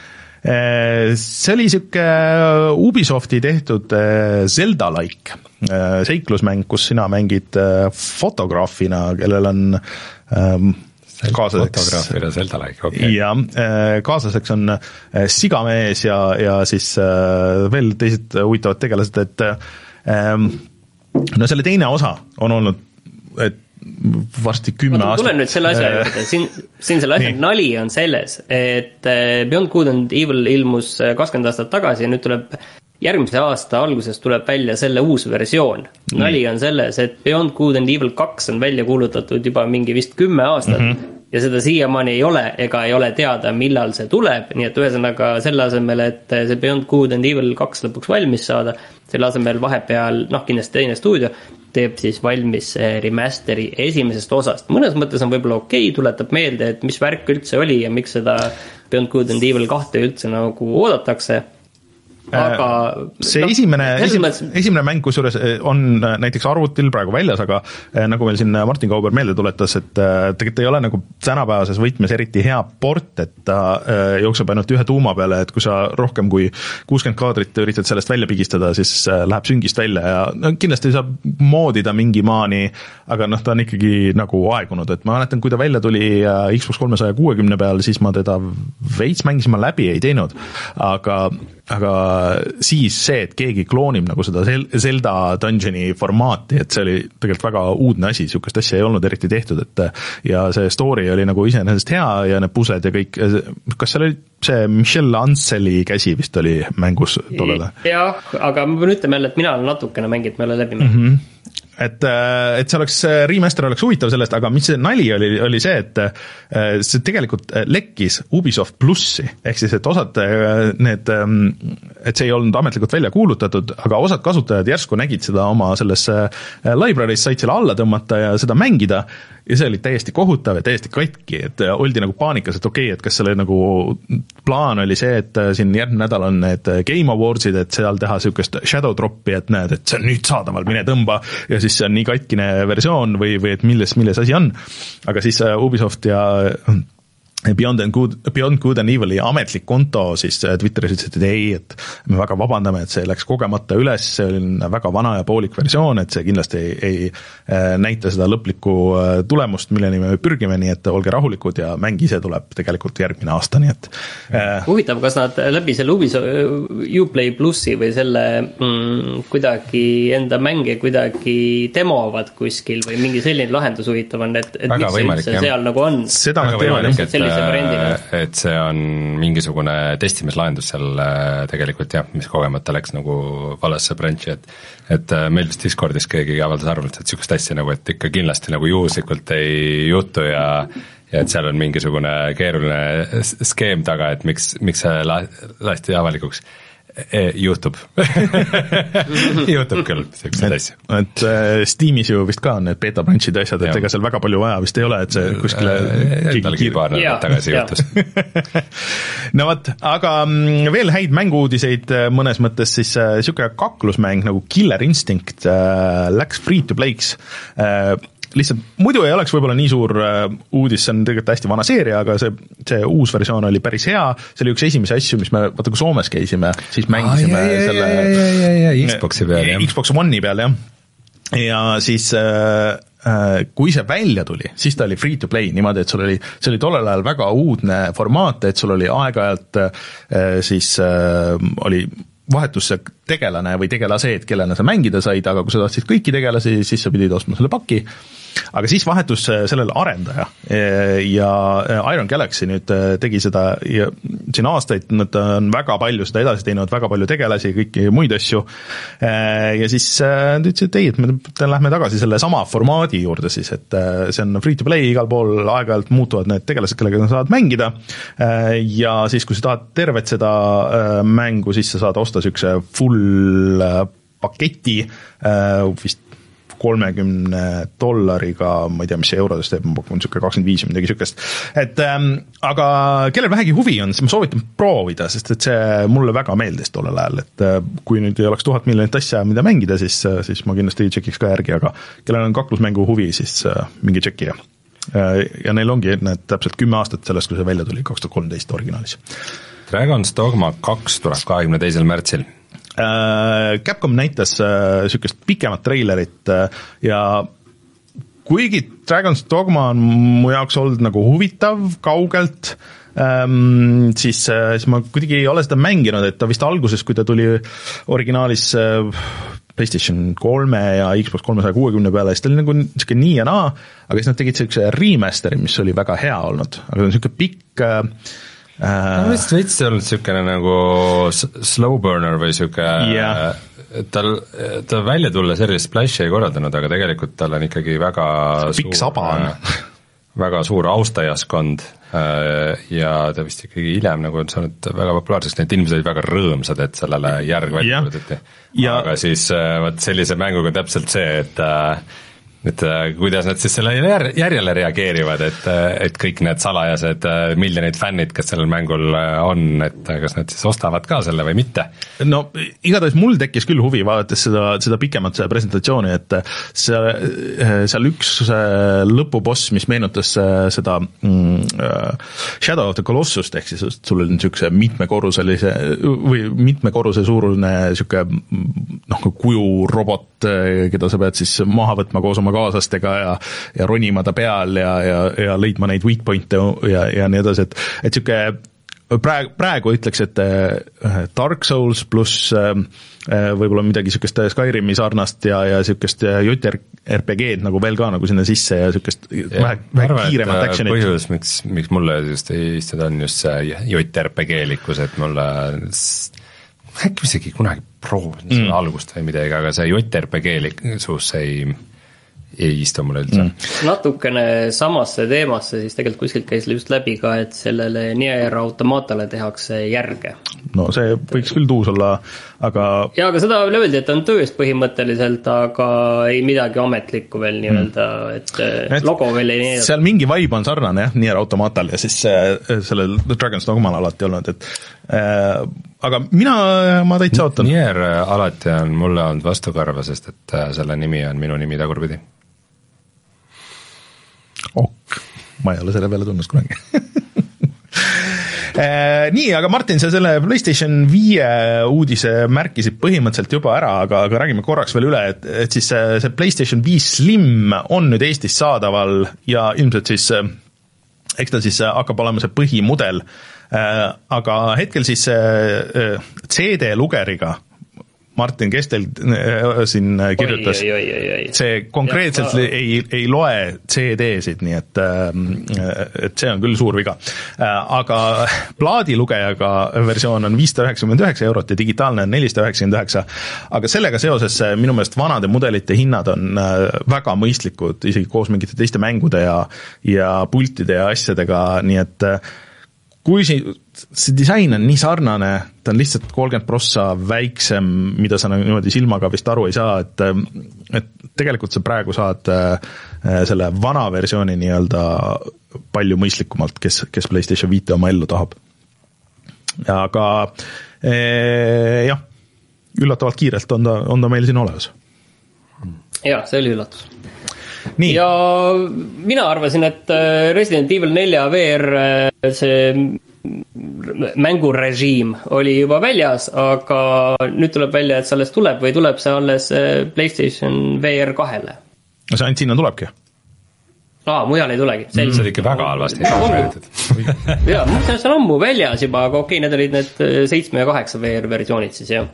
See oli siuke Ubisofti tehtud Zelda-like seiklusmäng, kus sina mängid fotograafina, kellel on ähm, kaaslaseks fotograafina Zelda-like, okei. Ja kaaslaseks on sigamees ja, ja siis veel teised huvitavad tegelased, et ähm, no selle teine osa on olnud, et varsti kümme aastat. Tulen nüüd selle asja juurde, siin, siin selle asja nali on selles, et Beyond Good and Evil ilmus kakskümmend aastat tagasi ja nüüd tuleb järgmise aasta alguses tuleb välja selle uus versioon. Nali on selles, et Beyond Good and Evil kaks on välja kuulutatud juba mingi vist kümme aastat mm-hmm. ja seda siiamaani ei ole ega ei ole teada, millal see tuleb, nii et ühesõnaga selle asemel, et see Beyond Good and Evil kaks lõpuks valmis saada, selle asemel vahepeal, noh kindlasti teine stuudio, teeb siis valmis remasteri esimesest osast. Mõnes mõttes on võib-olla okei, tuletab meelde, et mis värk üldse oli ja miks seda Beyond Good and Evil kahte üldse nagu oodatakse. Aga see no, esimene, esimene, esimene mäng, kusjuures on näiteks arvutil praegu väljas, aga nagu meil siin Martin Kauber meelde tuletas, et tegelikult ei ole nagu tänapäevases võtmes eriti hea port, et ta jookseb ainult ühe tuuma peale, et kui sa rohkem kui kuuskümmend kaadrit üritad sellest välja pigistada, siis läheb süngist välja ja no, kindlasti saab moodida mingi maani, aga noh, ta on ikkagi nagu aegunud, et ma mäletan, kui ta välja tuli Xbox kolmesaja kuuekümne peal, siis ma teda veits mängisima läbi ei teinud, aga aga siis see, et keegi kloonib nagu seda Zelda Dungeoni formaati, et see oli tegelikult väga uudne asi, sihukest asja ei olnud eriti tehtud, et ja see story oli nagu iseenesest hea ja need pusled ja kõik, kas seal oli see Michelle Anseli käsi vist oli mängus tollele? Jah, aga ma pean ütlema jälle, et mina olen natukene mängid, ma ei ole läbi mängid. Mm-hmm. Et, et see oleks, remaster oleks huvitav sellest, aga mis see nali oli, oli see, et see tegelikult lekkis Ubisoft Plussi, ehk siis, et osad need, et see ei olnud ametlikult välja kuulutatud, aga osad kasutajad järsku nägid seda oma selles library's, said selle alla tõmmata ja seda mängida, ja see oli täiesti kohutav ja täiesti katki, et oldi nagu paanikas, et okei, okay, et kas selle nagu plaan oli see, et siin järgmine nädal on need Game Awardsid, et seal teha sihukest shadow droppi, et näed, et see on nüüd saadaval, mine tõmba, ja siis see on nii katkine versioon või, või et milles, milles asi on. Aga siis Ubisoft ja Beyond and Good, Beyond Good and Evil'i ametlik konto siis Twitteris ütles, et ei, et me väga vabandame, et see läks kogemata üles, see oli väga vana ja poolik versioon, et see kindlasti ei, ei näita seda lõplikku tulemust, milleni me pürgime, nii et olge rahulikud ja mäng ise tuleb tegelikult järgmine aasta, nii et huvitav, kas nad läbi selle Ubisoft Uplay Plussi või selle mm, kuidagi enda mänge kuidagi demovad kuskil või mingi selline lahendus huvitav on, et, et väga miks võimalik, see seal nagu on? Seda väga võimalik, et Brandina. et see on mingisugune testimislahendus seal tegelikult jah, mis kogemata läks nagu valasse branchi, et et meil vist Discordis keegi avaldas arvamust, et sihukest asja nagu, et ikka kindlasti nagu juhuslikult ei juhtu ja ja et seal on mingisugune keeruline skeem taga, et miks, miks see lasti avalikuks E, juhtub juhtub küll sellised asju. Et Steamis ju vist ka on need beta branchid asjad, et ja. Ega seal väga palju vaja vist ei ole, et see kuskile endalgi paar nädalat tagasi juhtus. No võt, aga veel häid mänguudiseid mõnes mõttes siis siuke kaklusmäng nagu Killer Instinct läks free to play'ks. Lihtsalt muidu ei oleks võib-olla nii suur uudis, see on tegelikult hästi vana seeria, aga see, see uus versioon oli päris hea, see oli üks esimesi asju, mis me, vaata kui Soomes käisime, siis mängisime ah, jah, selle jah, jah, jah, jah, Xboxi peal, jah. Xbox One'i peal, jah. Ja siis äh, kui see välja tuli, siis ta oli free to play, niimoodi, et sul oli, see oli tollel ajal väga uudne formaat, et sul oli aeg-ajalt äh, siis äh, oli vahetus see tegelane või tegelaseed, kellena sa mängida said, aga kui sa tahtsid kõiki tegelasi, siis sa pidid ostma selle paki aga siis vahetus sellele arendaja ja Iron Galaxy nüüd tegi seda ja siin aastaid nad on väga palju seda edasi teinud, väga palju tegelasi, kõiki muid asju ja siis nad ütlesid, et ei, et me lähme tagasi selle sama formaadi juurde siis, et see on free to play, igal pool aeg-ajalt muutuvad need tegelased, kellega sa saad mängida ja siis, kui sa tahad tervet seda mängu, siis sa saad osta sükse full paketi vist kolmekümne dollariga, ma ei tea, mis see eurodest teeb, ma pakun niisugune kakskümmend viis või midagi niisugust. Et ähm, aga kellel vähegi huvi on, siis ma soovitan proovida, sest et see mulle väga meeldis tollel ajal, et äh, kui nüüd ei oleks tuhat miljonit asja, mida mängida, siis, siis ma kindlasti tšekiks ka järgi, aga kellel on kaklusmängu huvi, siis äh, mingi tšekija. Äh, ja neil ongi need täpselt kümme aastat sellest, kui see välja tuli, kaks tuhat kolmteist originaalis. Dragon's Dogma kaks tuleb kahekümne teisel märtsil. Capcom näitas niisugust pikemat treilerit ja kuigi Dragon's Dogma on mu jaoks olnud nagu huvitav kaugelt, siis, siis ma kuidagi ei ole seda mänginud, et ta vist alguses, kui ta tuli originaalis PlayStation kolme ja Xbox kolmesaja kuuekümne peale, siis ta oli nagu niisugune nii ja naa, aga siis nad tegid niisuguse remasteri, mis oli väga hea olnud, aga ta on niisugune pikk no vist veits olnud niisugune nagu slow burner või niisugune yeah. tal, ta välja tulla sellist splashi ei korraldanud, aga tegelikult tal on ikkagi väga pikk suur, saba on väga suur austajaskond ja ta vist ikkagi hiljem nagu on saanud väga populaarseks, need inimesed olid väga rõõmsad, et sellele järg välja võteti yeah. aga siis võt sellise mänguga täpselt see, et et kuidas nad siis selle järjele reageerivad, et, et kõik need salajased miljonid fännid, kes sellel mängul on, et kas nad siis ostavad ka selle või mitte? No igatahes mul tekkis küll huvi vaadates seda, seda pikemat seda presentatsiooni, et see, seal üks lõpuboss, mis meenutas seda mm, Shadow of the Colossus, ehk siis sul oli niisuguse mitmekorruselise või mitmekorruse suurune niisugune noh, kujurobot, keda sa pead siis maha võtma koos oma kaasastega ja, ja ronima ta peal ja, ja, ja leidma neid weak point'e ja, ja nii edasi, et, et niisugune praegu, praegu ütleks, et Dark Souls pluss võib-olla midagi niisugust Skyrimi sarnast ja, ja niisugust J R P G-d nagu veel ka nagu sinna sisse ja niisugust vähe, vähe kiiremat actionit. Põhjus, miks, miks mulle just ei istuda, on just see J R P G-likkus, et mulle äkki isegi kunagi proovisin mm. seda algust või midagi, aga see J R P G-liksus ei ei istu mulle üldse mm.. natukene samasse teemasse siis tegelikult kuskilt käis just läbi ka, et sellele Nier Automatale tehakse järge. No see võiks küll tuus olla, aga ja, aga seda öeldi, et on tööst põhimõtteliselt, aga ei midagi ametlikku veel nii-öelda, et, et logo veel ei nii. Seal mingi vibe on sarnane jah, Nier Automatal ja siis sellel Dragon's Dogmal alati olnud, et äh, aga mina, ma täitsa ootan. Nier alati on mulle olnud vastukarva, sest et selle nimi on minu nimi tagurpidi. Ok, ma ei ole selle peale tulnud kunagi. Nii, aga Martin, sa selle PlayStation viie uudise märkisid põhimõtteliselt juba ära, aga, aga räägime korraks veel üle, et, et siis see, see PlayStation viis Slim on nüüd Eestis saadaval ja ilmselt siis eks ta siis hakkab olema see põhimudel, aga hetkel siis C D-lugeriga Martin Kestel siin kirjutas, oi, oi, oi, oi. see konkreetselt ja, ei, ei loe C D-sid, nii et, et see on küll suur viga. Aga plaadilugejaga versioon on viissada üheksakümmend üheksa eurot ja digitaalne on nelisada üheksakümmend üheksa, aga sellega seoses minu meelest vanade mudelite hinnad on väga mõistlikud, isegi koos mingite teiste mängude ja, ja pultide ja asjadega, nii et kui see, see disain on nii sarnane, ta on lihtsalt kolmkümmend prossa väiksem, mida sa niimoodi silmaga vist aru ei saa, et, et tegelikult sa praegu saad selle vana versiooni nii-öelda palju mõistlikumalt, kes, kes PlayStation viite oma ellu tahab. Aga eh, jah, üllatavalt kiirelt on ta, on ta meil siin olemas. Jah, see oli üllatus. Nii. Ja mina arvasin, et Resident Evil neli V R see mängurežiim oli juba väljas, aga nüüd tuleb välja, et see alles tuleb või tuleb see alles PlayStation V R kahele. No see ainult sinna tulebki? Aa, mujal ei tulegi. See oli ikka väga halvasti. Jaa, see on ammu väljas juba, aga okei, need olid need seitsme ja kaheksa V R versioonid siis, jah.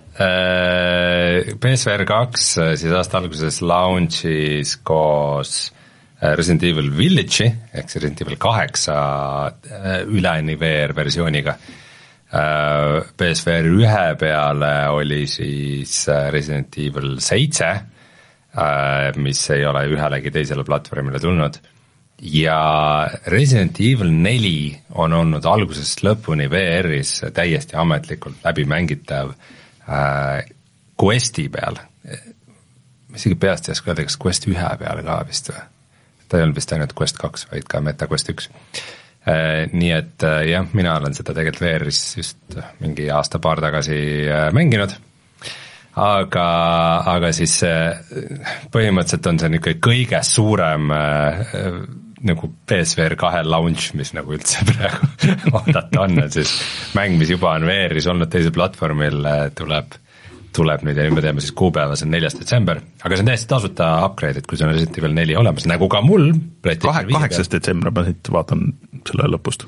P S V R kaks siis aasta alguses launchis koos Resident Evil Village'i ehk see Resident Evil kaheksa üleni V R versiooniga. P S V R ühe peale oli siis Resident Evil seitse, mis ei ole ühelegi teisele platvormile tulnud. Ja Resident Evil neli on olnud algusest lõpuni V R-is täiesti ametlikult läbi mängitav Questi peal. Ma isegi peast ei oska öelda, kas Quest ühe peale ka vist või? Ta ei olnud vist ainult Quest kaks, vaid ka Meta Quest üks. Nii et jah, mina olen seda tegelikult V R-is just mingi aasta-paar tagasi mänginud, aga, aga siis põhimõtteliselt on see niisugune kõige suurem nagu P S V R kahe launch, mis nagu üldse praegu oodata on, et siis mäng, mis juba on V R-is olnud teisel platvormil, tuleb tuleb nüüd ja nüüd me teeme siis kuupäeva, see on neljas detsember, aga see on täiesti tasuta upgrade, et kui see on Resident Evil neli olemas, nagu ka mul Kahe, kaheksas detsember, ma siit vaatan selle lõpust,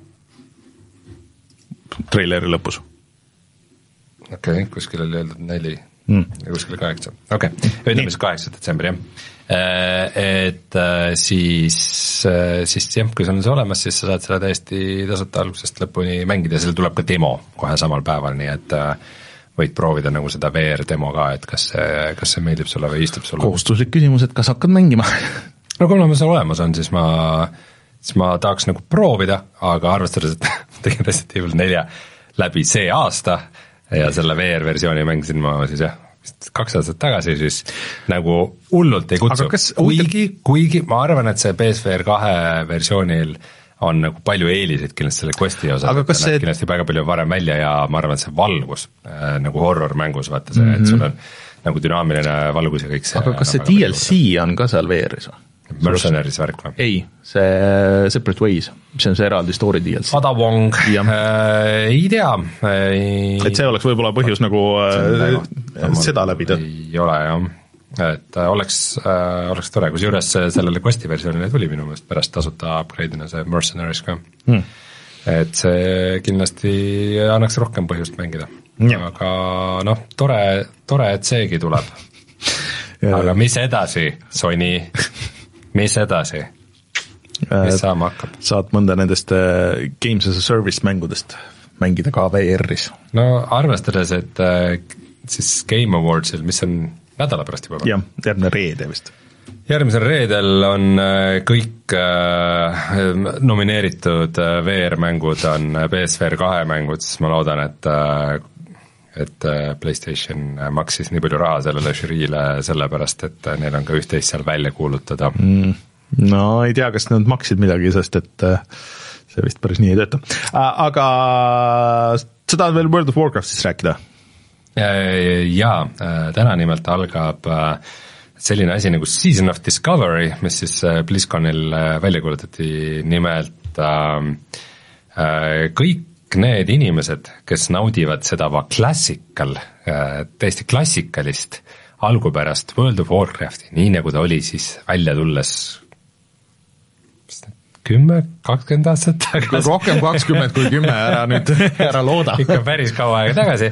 treileri lõpus. Okei, okay, kuskil oli öeldud neli mm. ja kuskil kaheksa, okei okay., ütleme siis kaheksas detsember, jah. Et siis, siis jah, kui sul on see olemas, siis sa saad selle täiesti tasuta algusest lõpuni mängida ja selle tuleb ka demo kohe samal päeval, nii et võid proovida nagu seda V R demo ka, et kas see, kas see meeldib sulle või istub sulle. Kohustuslik küsimus, et kas hakkad mängima? No kui ma seal olemas on, siis ma, siis ma tahaks nagu proovida, aga arvestades, et tegin Resident Evil nelja läbi see aasta ja selle V R versiooni mängisin ma siis jah, kaks aastat tagasi, siis nagu hullult ei kutsu. Kuigi, kuigi ma arvan, et see P S V R kahe versioonil on nagu palju eeliseid kindlasti selle Questi osa, et see... näeb kindlasti väga palju varem välja ja ma arvan, et see valgus äh, nagu horror mängus, vaata see mm, -hmm. et sul on nagu dünaamiline valgus ja kõik see. Aga kas see D L C on ka seal V R-is või? Mercenaries värk või? Ei, see Separate Ways, mis on see eraldi story D L C. Padawong, äh, ei tea ei... et see oleks võib-olla põhjus nagu äh, seda läbida. Ei ole jah, et oleks, äh, oleks tore, kus juures sellele Questi versioonile tuli minu meelest pärast tasuta upgrade'ina see Mercenaries ka hmm. et see kindlasti annaks rohkem põhjust mängida ja. Aga noh, tore, tore, et seegi tuleb aga mis edasi, Sony, mis edasi, mis saama hakkab? Saad mõnda nendest uh, Games as a Service mängudest mängida ka V R-is? No arvestades, et uh, siis Game Awardsil, mis on nädala pärast juba. jah, järgmine reede vist. Järgmisel reedel on kõik äh, nomineeritud V R-mängud on P S V R kahe mängud, siis ma loodan, et äh, et PlayStation maksis nii palju raha sellele žüriile sellepärast, et neil on ka üht-teist seal välja kuulutada. Mm, no ei tea, kas nad maksid midagi, sest et see vist päris nii ei tööta. Aga sa tahad veel World of Warcraftist rääkida? Jaa, täna nimelt algab selline asi nagu Season of Discovery, mis siis BlizzConil välja kuulutati, nimelt kõik need inimesed, kes naudivad seda va classical, täiesti klassikalist algupärast World of Warcrafti, nii nagu ta oli siis välja tulles kümme, kakskümmend aastat tagasi. Rohkem kakskümmend kui kümme, ära nüüd, ära looda. Ikka päris kaua aega tagasi.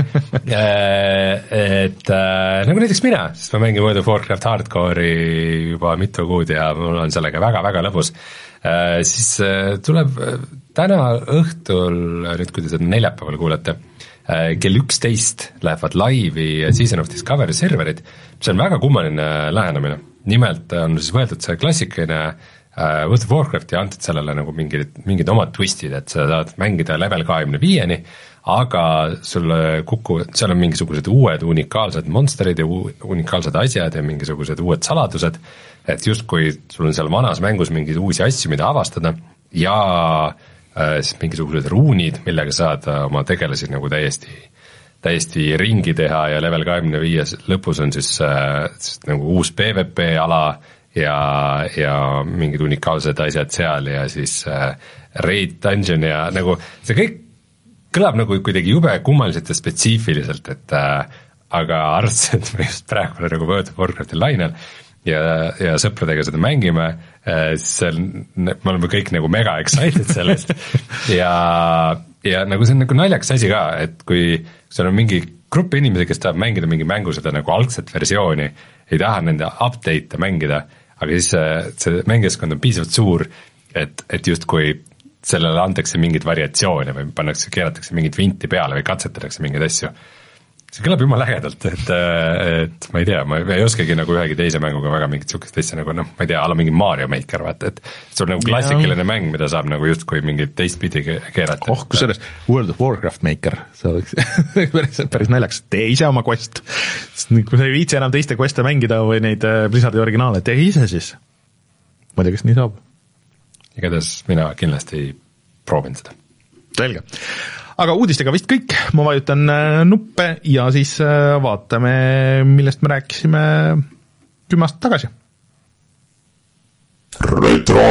Et nagu näiteks mina, sest ma mängin World of Warcraft hardcore'i juba mitu kuud ja mul on sellega väga-väga lõbus. Siis tuleb täna õhtul, nüüd kui te seda neljapäeval kuulete, kell üksteist lähevad laivi Season of Discovery serverid, mis on väga kummaline lähenemine. Nimelt on siis võetud see klassikaline World of Warcraft ja antud sellele nagu mingid, mingid omad twistid, et sa saad mängida level kahekümne viieni, aga sul kuku, seal on mingisugused uued unikaalsed monsterid ja unikaalsed asjad ja mingisugused uued saladused, et justkui sul on seal vanas mängus mingeid uusi asju, mida avastada ja äh, siis mingisugused ruunid, millega saad oma tegelasi nagu täiesti, täiesti ringi teha ja level kahekümne viies lõpus on siis, äh, siis nagu uus PvP ala ja, ja mingid unikaalsed asjad seal ja siis äh, raid dungeon ja nagu see kõik kõlab nagu kuidagi jube kummaliselt ja spetsiifiliselt, et äh, aga arvestades, et me just praegu olen nagu World of Warcrafti lainel ja, ja sõpradega seda mängime, äh, siis seal, me oleme kõik nagu mega excited sellest ja, ja nagu see on nagu naljakas asi ka, et kui seal on mingi grupp inimesi, kes tahab mängida mingi mängu seda nagu algset versiooni, ei taha nende update'e mängida, aga siis see, see mängijskond on piisavalt suur, et, et justkui sellele antakse mingid variatsioone või pannakse, keeratakse mingid vinti peale või katsetatakse mingeid asju. See kõlab jumala ägedalt, et, et ma ei tea, ma ei oskagi nagu ühegi teise mänguga väga mingit sukest asja nagu noh, ma ei tea, ala mingi Mario Maker, vaata, et see on nagu klassikaline mäng, mida saab nagu justkui mingit teistpidi keerata. Oh, kus selles World of Warcraft Maker, see oleks päris, päris naljakas, tee ise oma quest. Kui sa ei viitsi enam teiste queste mängida või neid Blizzardi originaale, tee ise siis. Ma ei tea, kas nii saab. Igatahes mina kindlasti proovin seda. Selge. Aga uudistega vist kõik, ma vajutan nuppe ja siis vaatame, millest me rääkisime kümme aastat tagasi. Retro!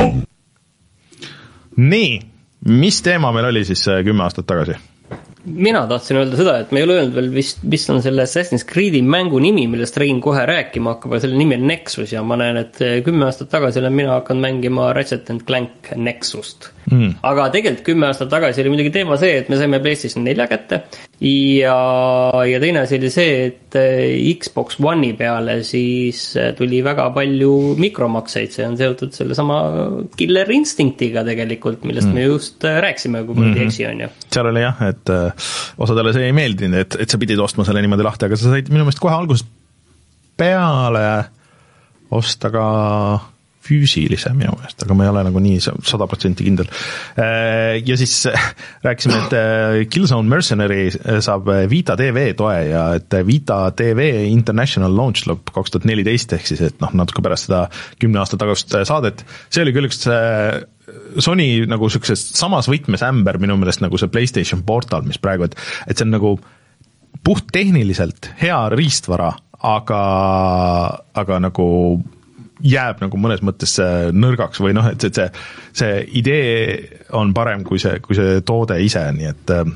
Nii, mis teema meil oli siis kümme aastat tagasi? Mina tahtsin öelda seda, et me ei ole öelnud veel vist, mis on selle Assassin's Creed'i mängu nimi, millest Rein kohe rääkima hakkab, aga selle nimi on Nexus ja ma näen, et kümme aastat tagasi olen mina hakanud mängima Ratchet and Clank Nexust. Mm. Aga tegelikult kümme aastat tagasi oli muidugi teema see, et me saime PlayStation nelja kätte ja, ja teine asi oli see, et Xbox One'i peale siis tuli väga palju mikromakseid, see on seotud selle sama Killer Instinctiga tegelikult, millest mm. me just rääksime, kui mm-hmm. eksi on ju. Seal oli jah, et osadele see ei meeldinud, et, et sa pidid ostma selle niimoodi lahti, aga sa said minu meelest kohe algusest peale osta ka füüsilise minu meelest, aga ma ei ole nagu nii sada protsenti kindel. Ja siis rääkisime, et Killzone Mercenary saab Vita T V toe ja et Vita T V International Launch lõpp kaks tuhat neliteist ehk siis, et noh, natuke pärast seda kümne aasta tagast saadet. See oli küll üks Sony nagu sükses samas võtmes ämber minu meelest nagu see PlayStation Portal, mis praegu, et, et see on nagu puht tehniliselt hea riistvara, aga, aga nagu jääb nagu mõnes mõttes nõrgaks või noh, et see, see idee on parem kui see, kui see toode ise, nii et äh,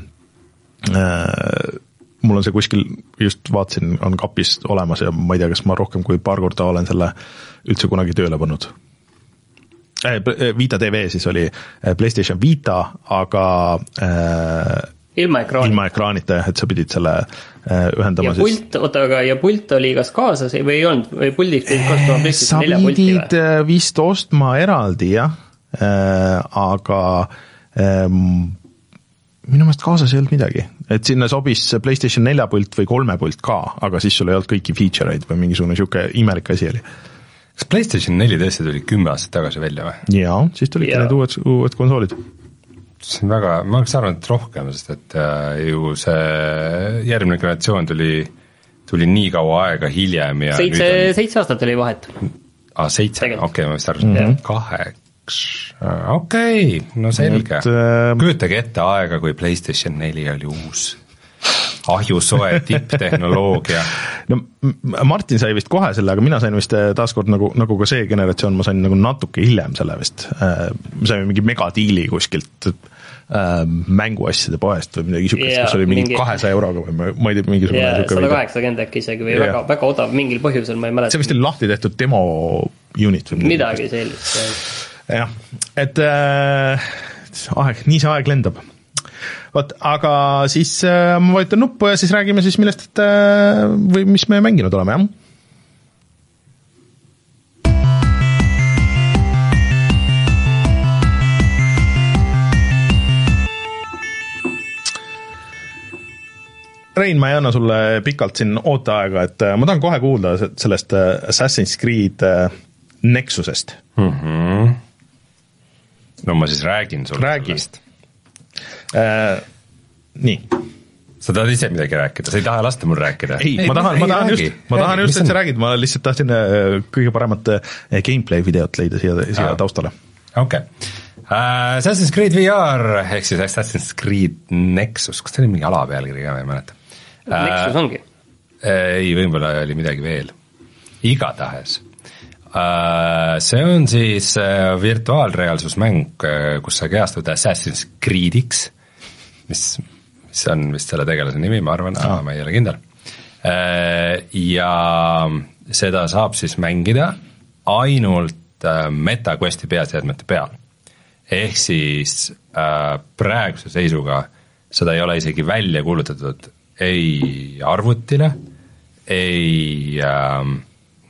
mul on see kuskil, just vaatasin, on kapis olemas ja ma ei tea, kas ma rohkem kui paar korda olen selle üldse kunagi tööle pannud. Vita T V siis oli PlayStation Vita, aga äh, ilma ekraanita. ilma ekraanita, et sa pidid selle äh, ühendama. Ja pult, siis... oota, aga ja pult oli kas kaasas või ei olnud, või puldiks pidid kostuma PlayStation nelja pulti või? Sa pidid vist ostma eraldi, jah, äh, aga äh, minu meelest kaasas ei olnud midagi, et sinna sobis PlayStation nelja pult või kolme pult ka, aga siis sul ei olnud kõiki feature'id või mingisugune siuke imelik asi oli. Kas PlayStation neli tõesti tuli kümme aastat tagasi välja või? Jaa, siis tulid need uued, uued konsoolid. See on väga, ma oleks arvanud rohkem, sest et äh, ju see järgmine generatsioon tuli, tuli nii kaua aega hiljem ja seitse, on... seitse aastat oli vahet. Ah, seitse, okei, okay, ma vist arvasin mm-hmm. kaheks, okei, okay, no selge. Et, äh... kujutage ette aega, kui PlayStation neli oli uus ahjusoe tipptehnoloogia. No Martin sai vist kohe selle, aga mina sain vist taaskord nagu, nagu ka see generatsioon, ma sain nagu natuke hiljem selle vist. Me saime mingi megadiili kuskilt mänguasjade poest või midagi sükest, kus oli mingi kahesaja euroga või ma ei tea, mingisugune yeah, sada kaheksakümmend äkki isegi või yeah. väga, väga odav mingil põhjusel, ma ei mäleta. See vist oli lahti tehtud demo unit või midagi sellist. Jah, et äh, aeg, nii see aeg lendab. Võt, aga siis äh, ma vajutan nuppu ja siis räägime siis millest, et, äh, või mis me mänginud oleme, jah? Rein, ma ei anna sulle pikalt siin ooteaega, et äh, ma tahan kohe kuulda sellest Assassin's Creed äh, Nexusest. Mm-hmm. No ma siis räägin sulle Räägi. sellest. Äh, nii. Sa tahad ise midagi rääkida, sa ei taha lasta mul rääkida? Ei, ei ma tahan, ma tahan just, ma tahan just, et sa räägid, ma lihtsalt tahtsin kõige paremat gameplay videot leida siia, siia ah. taustale. Okei. Okay. Uh, Assassin's Creed V R, ehk siis Assassin's Creed Nexus, kas ta oli mingi alapealkiri ka, ma ei mäleta? Uh, Nexus ongi? Ei, võib-olla oli midagi veel. Igatahes. Uh, see on siis uh, virtuaalreaalsusmäng, uh, kus sa kehastud Assassin's Creediks, mis, mis on vist selle tegelase nimi, ma arvan, aga ma ei ole kindel. Uh, ja seda saab siis mängida ainult uh, MetaQuesti peaseadmete peal. Ehk siis uh, praeguse seisuga seda ei ole isegi välja kuulutatud ei arvutile, ei... Uh,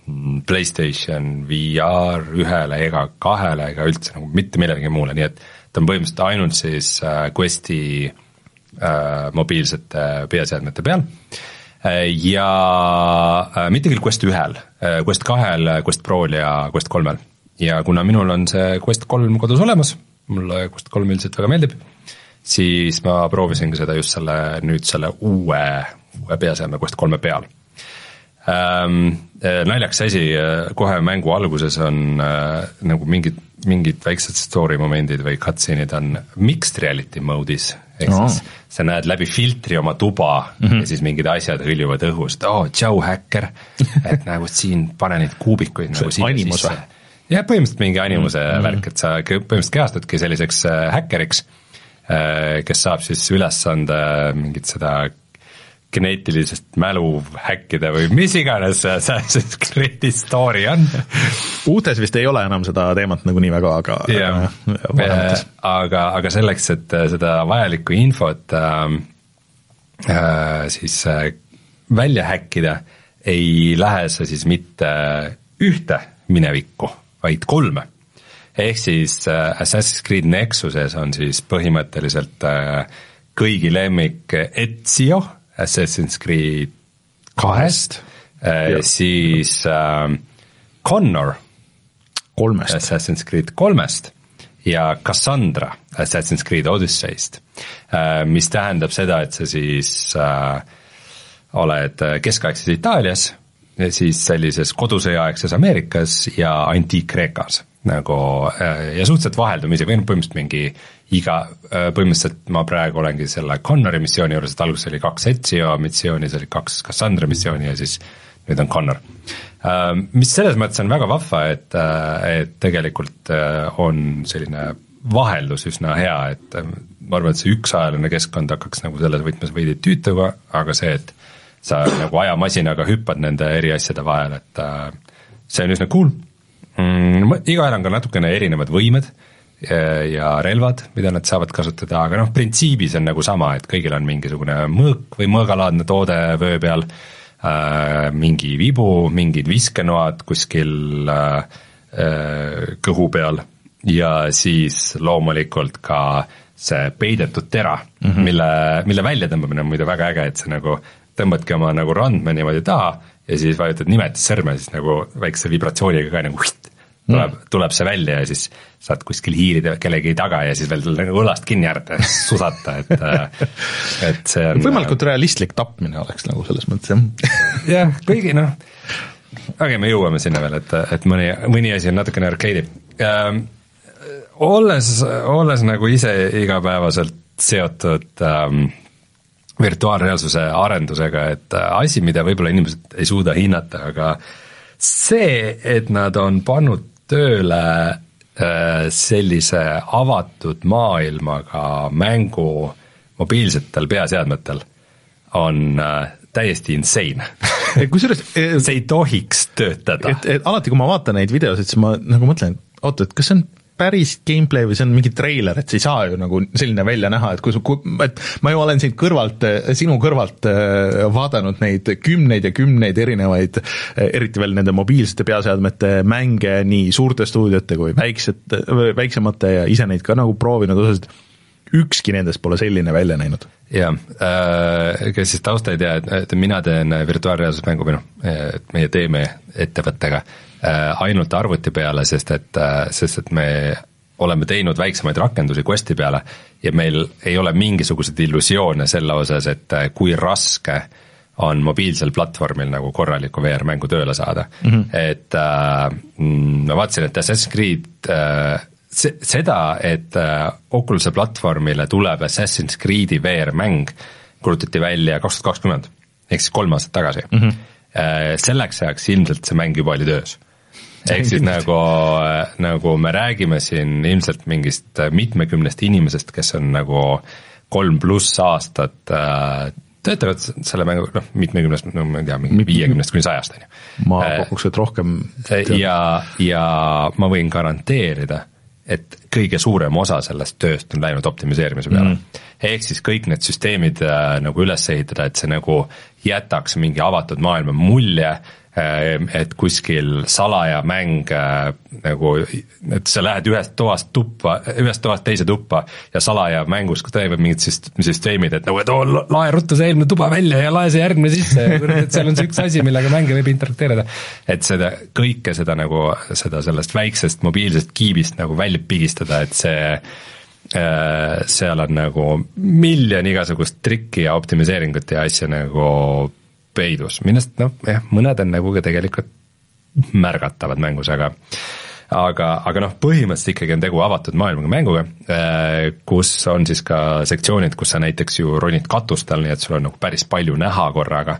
PlayStation V R ühele ega kahele ega üldse nagu mitte millelegi muule, nii et ta on põhimõtteliselt ainult siis Questi äh, mobiilsete peaseadmete peal ja äh, mitte küll Quest ühel, Quest kahel, Quest Prol ja Quest kolmel ja kuna minul on see Quest kolm kodus olemas, mulle Quest kolm üldiselt väga meeldib, siis ma proovisingi seda just selle, nüüd selle uue, uue peaseadme Quest kolme peal. Ähm, naljaks asi, kohe mängu alguses on äh, nagu mingid, mingid väiksed story momendid või cutscene'id on mixed reality mode'is, ehk no. siis sa näed läbi filtri oma tuba mm-hmm. ja siis mingid asjad hõljuvad õhust, oo, oh, tšau häkker, et nagu siin pane neid kuubikuid nagu siin animus või? jah, põhimõtteliselt mingi animuse mm-hmm. värk, et sa põhimõtteliselt kehastudki selliseks häkkeriks, kes saab siis ülesande mingit seda geneetilisest mälu häkkida või mis iganes see Assassin's Creed'i story on. Uutes vist ei ole enam seda teemat nagu nii väga, aga yeah. äh, aga, aga selleks, et seda vajalikku infot äh, äh, siis äh, välja häkkida, ei lähe see siis mitte ühte minevikku, vaid kolme. Ehk siis äh, Assassin's Creed Nexuses on siis põhimõtteliselt äh, kõigi lemmik Ezio Assassin's Creed kahest, äh, siis äh, Connor kolmest. Assassin's Creed kolmest ja Cassandra Assassin's Creed Odyssey'st, äh, mis tähendab seda, et sa siis äh, oled keskaegses Itaalias, siis sellises kodusõjaaegses Ameerikas ja Antiik-Kreekas nagu ja suhteliselt vaheldumisi või põhimõtteliselt mingi iga, põhimõtteliselt ma praegu olengi selle Connori missiooni juures, et alguses oli kaks Ezio missiooni, siis oli kaks Cassandra missiooni ja siis nüüd on Connor. Mis selles mõttes on väga vahva, et, et tegelikult on selline vaheldus üsna hea, et ma arvan, et see üks ajaline keskkond hakkaks nagu selles võtmes veidi tüütuga, aga see, et sa nagu ajamasinaga hüppad nende eri asjade vahel, et see on üsna cool. Mm, igaühel on ka natukene erinevad võimed ja relvad, mida nad saavad kasutada, aga noh, printsiibis on nagu sama, et kõigil on mingisugune mõõk või mõõgalaadne toode vöö peal, äh, mingi vibu, mingid viskenoad kuskil äh, kõhu peal ja siis loomulikult ka see peidetud tera, mm-hmm. mille, mille väljatõmbamine on muidu väga äge, et sa nagu tõmbadki oma nagu randme niimoodi taha ja siis vajutad nimetissõrme, siis nagu väikse vibratsiooniga ka nagu tuleb, mm. tuleb see välja ja siis saad kuskil hiirida kellegi taga ja siis veel nagu õlast kinni äärata ja susata, et, et see on võimalikult realistlik tapmine oleks nagu selles mõttes, jah. jah, kõigi noh, aga me jõuame sinna veel, et, et mõni, mõni asi on natukene arkeedi. Ähm, olles, olles nagu ise igapäevaselt seotud ähm, virtuaalreaalsuse arendusega, et asi, mida võib-olla inimesed ei suuda hinnata, aga see, et nad on pannud tööle sellise avatud maailmaga mängu mobiilsetel peaseadmetel, on täiesti insane. Kusjuures see ei tohiks töötada. Et, et alati, kui ma vaatan neid videosid, siis ma nagu mõtlen, et oota, et kas see on päris gameplay või see on mingi treiler, et see ei saa ju nagu selline välja näha, et kui su, et ma ju olen siin kõrvalt, sinu kõrvalt vaadanud neid kümneid ja kümneid erinevaid, eriti veel nende mobiilsete peaseadmete mänge, nii suurte stuudiote kui väiksed, väiksemate ja ise neid ka nagu proovinud osasid, ükski nendest pole selline välja näinud. jah, kes siis tausta ei tea, et mina teen virtuaalreaalsusmängu või noh, et meie teeme ettevõttega ainult arvuti peale, sest et, sest et me oleme teinud väiksemaid rakendusi Questi peale ja meil ei ole mingisuguseid illusioone selle osas, et kui raske on mobiilsel platvormil nagu korraliku V R-mängu tööle saada. Mm-hmm. Et äh, ma vaatasin, et Assassin's Creed äh, se, seda, et äh, Oculus'e platvormile tuleb Assassin's Creed'i V R-mäng kulutati välja kaks tuhat kakskümmend, ehk siis kolm aastat tagasi. Mm-hmm. Äh, selleks ajaks ilmselt see mäng juba oli töös. Ehk siis nagu, nagu me räägime siin ilmselt mingist mitmekümnest inimesest, kes on nagu kolm pluss aastat äh, töötavad selle mängu, noh, mitmekümnest, no ma ei tea, mingi viiekümnest kuni sajast, on ju. Ma pakuks, et rohkem ja, ja ma võin garanteerida, et kõige suurem osa sellest tööst on läinud optimiseerimise peale mm.. ehk siis kõik need süsteemid äh, nagu üles ehitada, et see nagu jätaks mingi avatud maailma mulje, et kuskil salaja mäng nagu, et sa lähed ühest toast tuppa, ühest toast teise tuppa ja salaja mängus, kus teevad mingid süsteemid, et nagu, et oo, lae ruttu see eelmine tuba välja ja lae see järgmine sisse, et seal on see üks asi, millega mänge võib interakteerida. Et seda, kõike seda nagu, seda sellest väiksest mobiilsest kiibist nagu välja pigistada, et see seal on nagu miljon igasugust trikki ja optimiseeringut ja asja nagu peidus, millest noh, jah, mõned on nagu ka tegelikult märgatavad mängus, aga aga, aga noh, põhimõtteliselt ikkagi on tegu avatud maailmaga mänguga, kus on siis ka sektsioonid, kus sa näiteks ju ronid katustel, nii et sul on nagu päris palju näha korraga,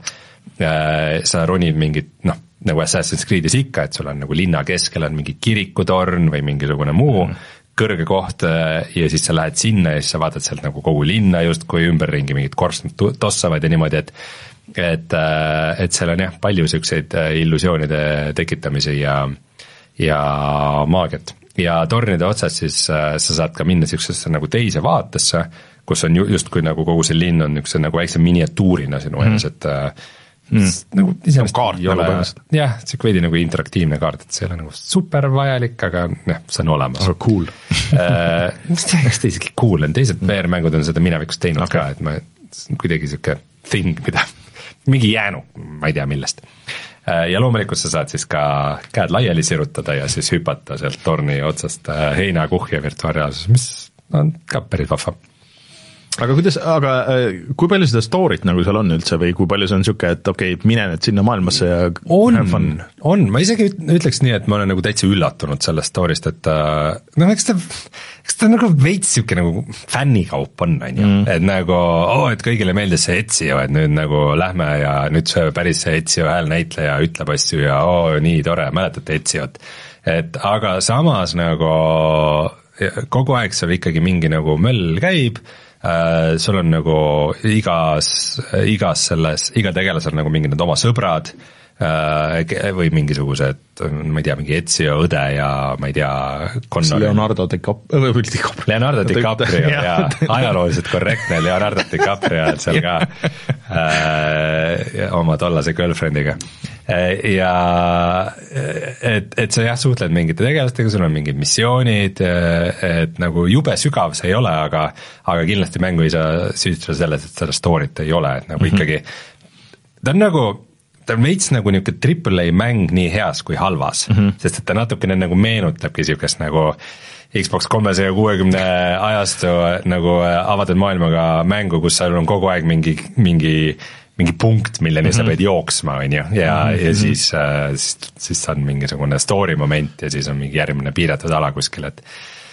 sa ronid mingit, noh, nagu Assassin's Creed'is ikka, et sul on nagu linna keskel on mingi kirikutorn või mingisugune muu mm. kõrge koht ja siis sa lähed sinna ja siis sa vaatad sealt nagu kogu linna justkui ümberringi mingid korstnud tossavad ja niimoodi, et et, et seal on jah, palju selliseid illusioonide tekitamisi ja, ja maagiat. Ja tornide otsas siis sa saad ka minna sellisesse nagu teise vaatesse, kus on justkui nagu kogu see linn on niisuguse nagu väikse miniatuurina sinu ees, et mm. nagu iseenesest ei ole, jah, see veidi nagu interaktiivne kaart, et see ei ole nagu super vajalik, aga noh, see on olemas. Aga cool. Mis ta isegi cool on, teised V R-mängud on seda minevikus teinud okay. ka, et ma kuidagi siuke thing, mida mingi jäänuk, ma ei tea millest. Ja loomulikult sa saad siis ka käed laiali sirutada ja siis hüpata sealt torni otsast heinakuhja virtuaalreaalsus, mis on ka päris vahva. Aga kuidas, aga kui palju seda story't nagu seal on üldse või kui palju see on siuke, et okei, okay, mine nüüd sinna maailmasse ja on, on, ma isegi ütleks nii, et ma olen nagu täitsa üllatunud sellest story'st, et noh, eks ta, eks ta nagu veits siuke nagu fännikaup on, on ju, mm. et nagu, oo, et kõigile meeldis see Ezio, et nüüd nagu lähme ja nüüd see päris see Ezio häälnäitleja ütleb asju ja oo, nii tore, mäletate Eziot, et aga samas nagu kogu aeg seal ikkagi mingi nagu möll käib, Uh, sul on nagu igas, igas selles, igal tegelasel nagu mingid need oma sõbrad uh, või mingisugused, ma ei tea, mingi Ezio õde ja ma ei tea Connor. Leonardo DiCaprio Leonardo DiCaprio ja ajalooliselt korrektne Leonardo DiCaprio seal ka uh, oma tollase girlfriendiga uh, ja et, et sa jah suhtled mingite tegelastega, sul on mingid missioonid, et nagu jube sügav see ei ole, aga, aga kindlasti mängu ei saa süüdistada selles, et seda story't ei ole, et nagu mm-hmm. ikkagi ta on nagu ta on veits nagu niisugune triple A mäng nii heas kui halvas mm, -hmm. sest et ta natukene nagu meenutabki niisugust nagu Xbox kolmesaja kuuekümne ajastu nagu avatud maailmaga mängu, kus seal on kogu aeg mingi, mingi, mingi punkt, milleni mm -hmm. sa pead jooksma, on ju, ja mm, -hmm. ja siis, siis, siis on mingisugune story moment ja siis on mingi järgmine piiratud ala kuskil, et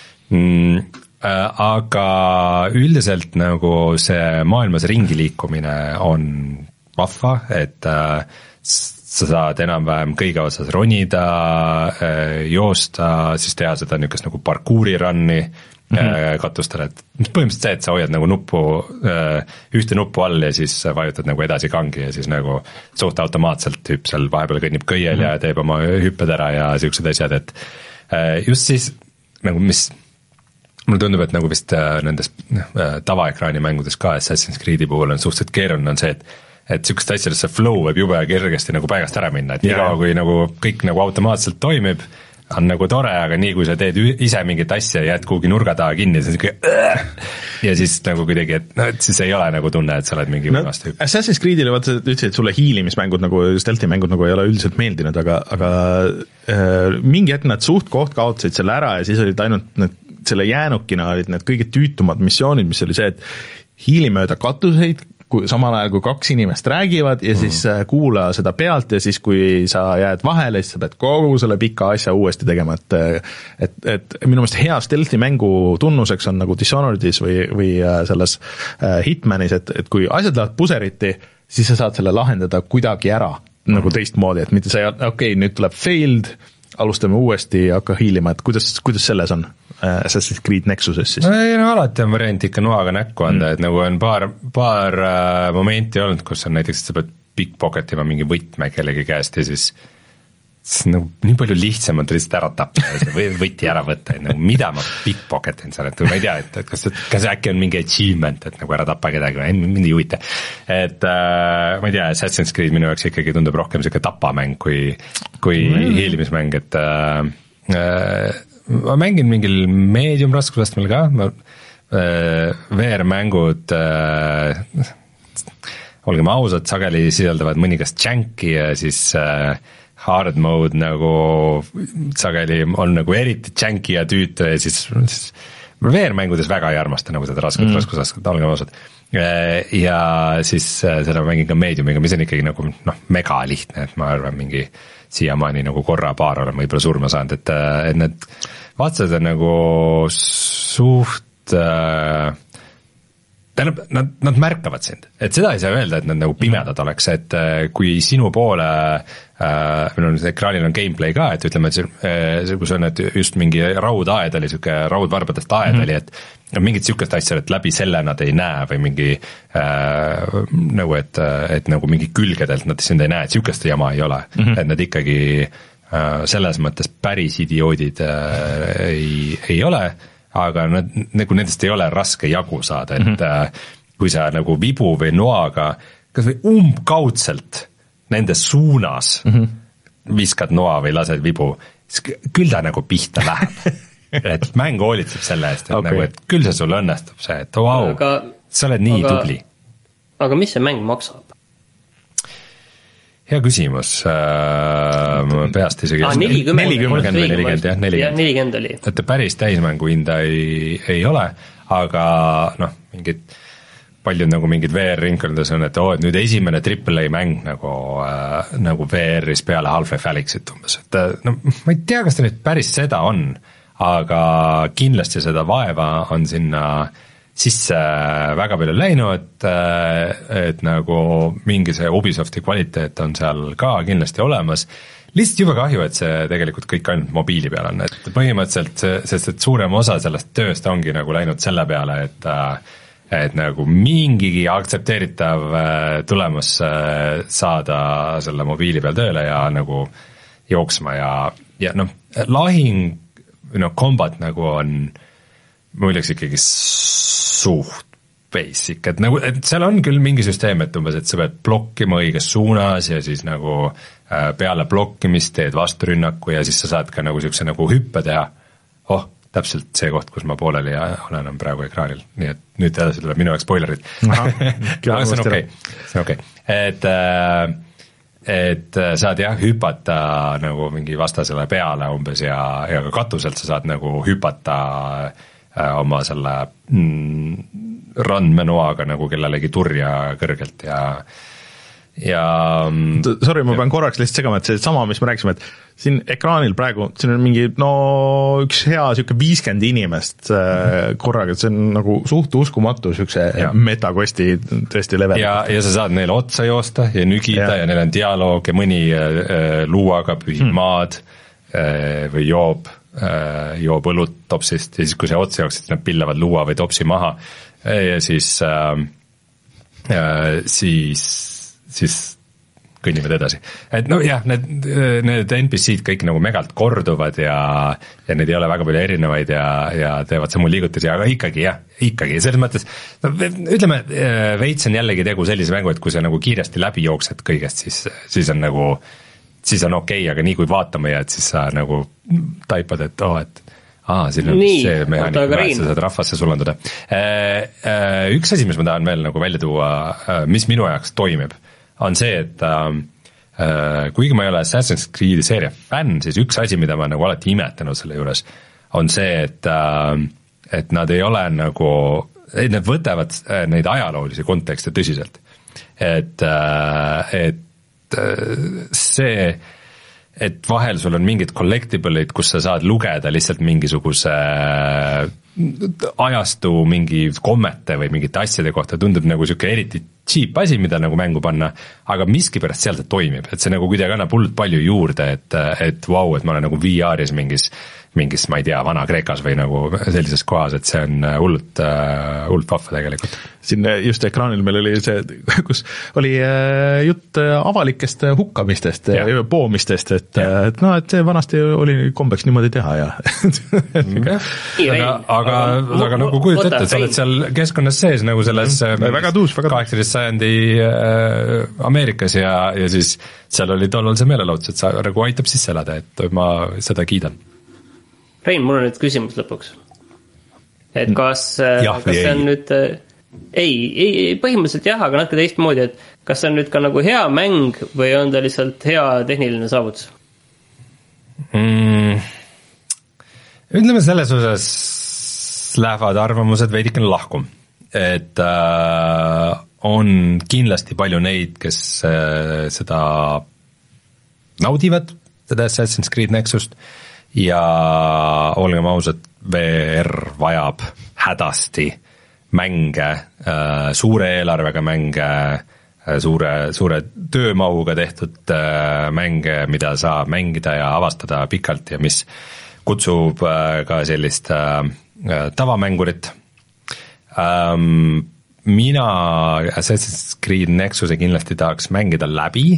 mm, aga üldiselt nagu see maailmas ringi liikumine on vahva, et äh, sa saad enam-vähem kõige otsas ronida äh,, joosta, siis teha seda niisugust nagu parkouri run'i mm -hmm. äh, katustele, et põhimõtteliselt see, et sa hoiad nagu nuppu äh,, ühte nuppu all ja siis vajutad nagu edasi kangi ja siis nagu suht automaatselt tüüp seal vahepeal kõnnib kõiel mm -hmm. ja teeb oma hüpped ära ja niisugused asjad, et äh, just siis nagu mis mulle tundub, et nagu vist äh, nendes äh, tavaekraani mängudes ka Assassin's Creed'i puhul on suhteliselt keeruline on see, et et niisugust asjades see flow võib jube kergesti nagu paigast ära minna, et niikaua kui nagu kõik nagu automaatselt toimib, on nagu tore, aga nii kui sa teed ise mingit asja ja jääd kuhugi nurga taha kinni, siis ja siis nagu kuidagi, et no et siis ei ole nagu tunne, et sa oled mingi no, vastu. Assassin's Creed'ile vaata, ütlesid, et sulle hiilimismängud nagu, stealthi mängud nagu ei ole üldiselt meeldinud, aga, aga äh, mingi hetk nad suht koht kaotasid selle ära ja siis olid ainult need, selle jäänukina olid need kõige tüütumad missioonid, mis oli see, et hiili mööda katuseid, kui samal ajal, kui kaks inimest räägivad ja siis mm. kuula seda pealt ja siis, kui sa jääd vahele, siis sa pead kogu selle pika asja uuesti tegema, et et, et minu meelest hea stealthi mängu tunnuseks on nagu Dishonored'is või, või selles Hitmanis, et, et kui asjad lähevad puseriti, siis sa saad selle lahendada kuidagi ära mm. nagu teistmoodi, et mitte sa ei, okei okay,, nüüd tuleb failed, alustame uuesti ja hakka hiilima, et kuidas, kuidas selles on? Assassin's Creed Nexuses siis? No, no alati on variant ikka noaga näkku anda mm., et nagu on paar, paar momenti olnud, kus on näiteks, et sa pead pickpocketima mingi võtme kellegi käest ja siis see on nagu nii palju lihtsam on ta lihtsalt ära tappa või võti ära võtta, et nagu mida ma pickpocketin seal, et ma ei tea, et, et kas, kas äkki on mingi achievement, et nagu ära tappa kedagi või mind ei huvita. Et äh, ma ei tea, Assassin's Creed minu jaoks ikkagi tundub rohkem siuke tapamäng kui, kui mm. hiilimismäng, et äh, äh, ma mängin mingil medium raskusastmel ka, ma äh, V R-mängud äh, olgem ausad, sageli sisaldavad mõningast janki ja siis äh, hard mode nagu sageli on nagu eriti janky ja tüütu ja siis, siis V R-mängudes väga ei armasta nagu seda rasket mm. raskusastet, olgem ausad. Ja siis seda mängin ka mediumiga, mis on ikkagi nagu noh, mega lihtne, et ma arvan mingi siiamaani nagu korra paar olen võib-olla surma saanud, et, et need vastased on nagu suht äh, tähendab, nad, nad märkavad sind, et seda ei saa öelda, et nad nagu pimedad oleks, et kui sinu poole äh, no, ekraanil on gameplay ka, et ütleme, et see, kus on, et just mingi raudaed oli, siuke raudvarbadest aed mm-hmm. oli, et mingit siukest asja, et läbi selle nad ei näe või mingi äh, nagu, et, et nagu mingi külgedelt nad sind ei näe, et siukest jama ei ole mm-hmm. et nad ikkagi äh, selles mõttes päris idioodid äh, ei, ei ole, aga nad, nagu nendest ei ole raske jagu saada, et mm-hmm. kui sa nagu vibu või noaga kas või umbkaudselt nende suunas mm-hmm. viskad noa või lased vibu, siis küll ta nagu pihta läheb et mäng hoolitseb selle eest, et okay. nagu, et küll see sul õnnestub see, et vau, wow, sa oled nii aga, tubli. Aga mis see mäng maksab? Hea küsimus, äh, peast isegi ah, nelikümmend, nelikümmend või nelikümmend, jah, nelikümmend. nelikümmend oli. Et päris täismängu hinda ei, ei ole, aga noh, mingid, paljud nagu mingid V R-ringkondades on, et oo, et nüüd esimene triple A mäng nagu, äh, nagu V R-is peale Half-Life Alyxit umbes, et no ma ei tea, kas ta nüüd päris seda on, aga kindlasti seda vaeva on sinna sisse väga palju läinud, et nagu mingi see Ubisofti kvaliteet on seal ka kindlasti olemas, lihtsalt juba kahju, et see tegelikult kõik ainult mobiili peal on, et põhimõtteliselt, sest et suurem osa sellest tööst ongi nagu läinud selle peale, et et nagu mingigi aktsepteeritav tulemus saada selle mobiili peal tööle ja nagu jooksma ja, ja noh, lahing, noh, combat nagu on, ma ütleks ikkagi suht basic, et nagu, et seal on küll mingi süsteem, et umbes, et sa pead blokkima õiges suunas ja siis nagu peale blokkimist teed vasturünnaku ja siis sa saad ka nagu niisuguse nagu hüppe teha. Oh, täpselt see koht, kus ma pooleli ja olen praegu ekraanil, nii et nüüd edasi tuleb minu jaoks spoilerid. aga see on okei, see on okei. Et, et saad jah hüpata nagu mingi vastasele peale umbes ja, ja ka katuselt sa saad nagu hüpata oma selle mm, randmenoaga nagu kellelegi turja kõrgelt ja ja sorry, ma pean korraks lihtsalt segama, et see sama, mis me rääkisime, et siin ekraanil praegu, siin on mingi no üks hea siuke viiskümmend inimest mm-hmm. korraga, et see on nagu suht uskumatu siukse metakosti tõesti level. Ja, ja sa saad neile otsa joosta ja nügida ja, ja neil on dialoog ja mõni äh, luuaga pühib mm. maad äh, või joob joob õlut topsist ja siis kui see otsa jooks, et nad pillavad luua või topsi maha ja siis äh, siis siis kõnnivad edasi. Et no jah, need, need N P C-d kõik nagu megalt korduvad ja, ja need ei ole väga palju erinevaid ja, ja teevad samu liigutusi, aga ikkagi jah, ikkagi selles mõttes, no ütleme, veits on jällegi tegu sellise mängu, et kui sa nagu kiiresti läbi jooksed kõigest, siis, siis on nagu siis on okei okay,, aga nii kui vaatama jääd, siis sa nagu taipad, et oh, et aa, siin on nii, see mehaanik, et sa saad rahvasse sulanduda. Üks asi, mis ma tahan veel nagu välja tuua, mis minu jaoks toimib, on see, et äh, kuigi ma ei ole Assassin's Creed seeria fänn, siis üks asi, mida ma nagu alati imetanud selle juures, on see, et, äh, et nad ei ole nagu, et nad võtavad neid ajaloolisi kontekste tõsiselt. Et, äh, et see, et vahel sul on mingid collectible'id, kus sa saad lugeda lihtsalt mingisuguse ajastu mingi kommete või mingite asjade kohta tundub nagu siuke eriti cheap asi, mida nagu mängu panna, aga miskipärast seal see toimib, et see nagu kuidagi annab hullult palju juurde, et, et vau, wow, et ma olen nagu V R-is mingis mingis, ma ei tea, Vana-Kreekas või nagu sellises kohas, et see on hullult, hullult vahva tegelikult. Siin just ekraanil meil oli see, kus oli jutt avalikest hukkamistest ja poomistest, et, et noh, et see vanasti oli kombeks niimoodi teha ja aga, aga, aga nagu kujuta ette, et sa oled seal keskkonnas sees nagu selles kaheksateist sajandi Ameerikas ja, ja siis seal oli tollal see meelelaudus, et sa nagu aitab sisse elada, et ma seda kiidan. Rein, mul on nüüd küsimus lõpuks. Et kas, ja, kas see on ei. nüüd, ei, ei, põhimõtteliselt jah, aga natuke teistmoodi, et kas see on nüüd ka nagu hea mäng või on ta lihtsalt hea tehniline saavutus? Mm, ütleme selles osas lähevad arvamused veidikene lahku, et äh, on kindlasti palju neid, kes äh, seda naudivad, seda Assassin's Creed Nexust, ja olgem ausad, V R vajab hädasti mänge, suure eelarvega mänge, suure, suure töömahuga tehtud mänge, mida saab mängida ja avastada pikalt ja mis kutsub ka sellist tavamängurit. Mina Assassin's Creed Nexuse kindlasti tahaks mängida läbi,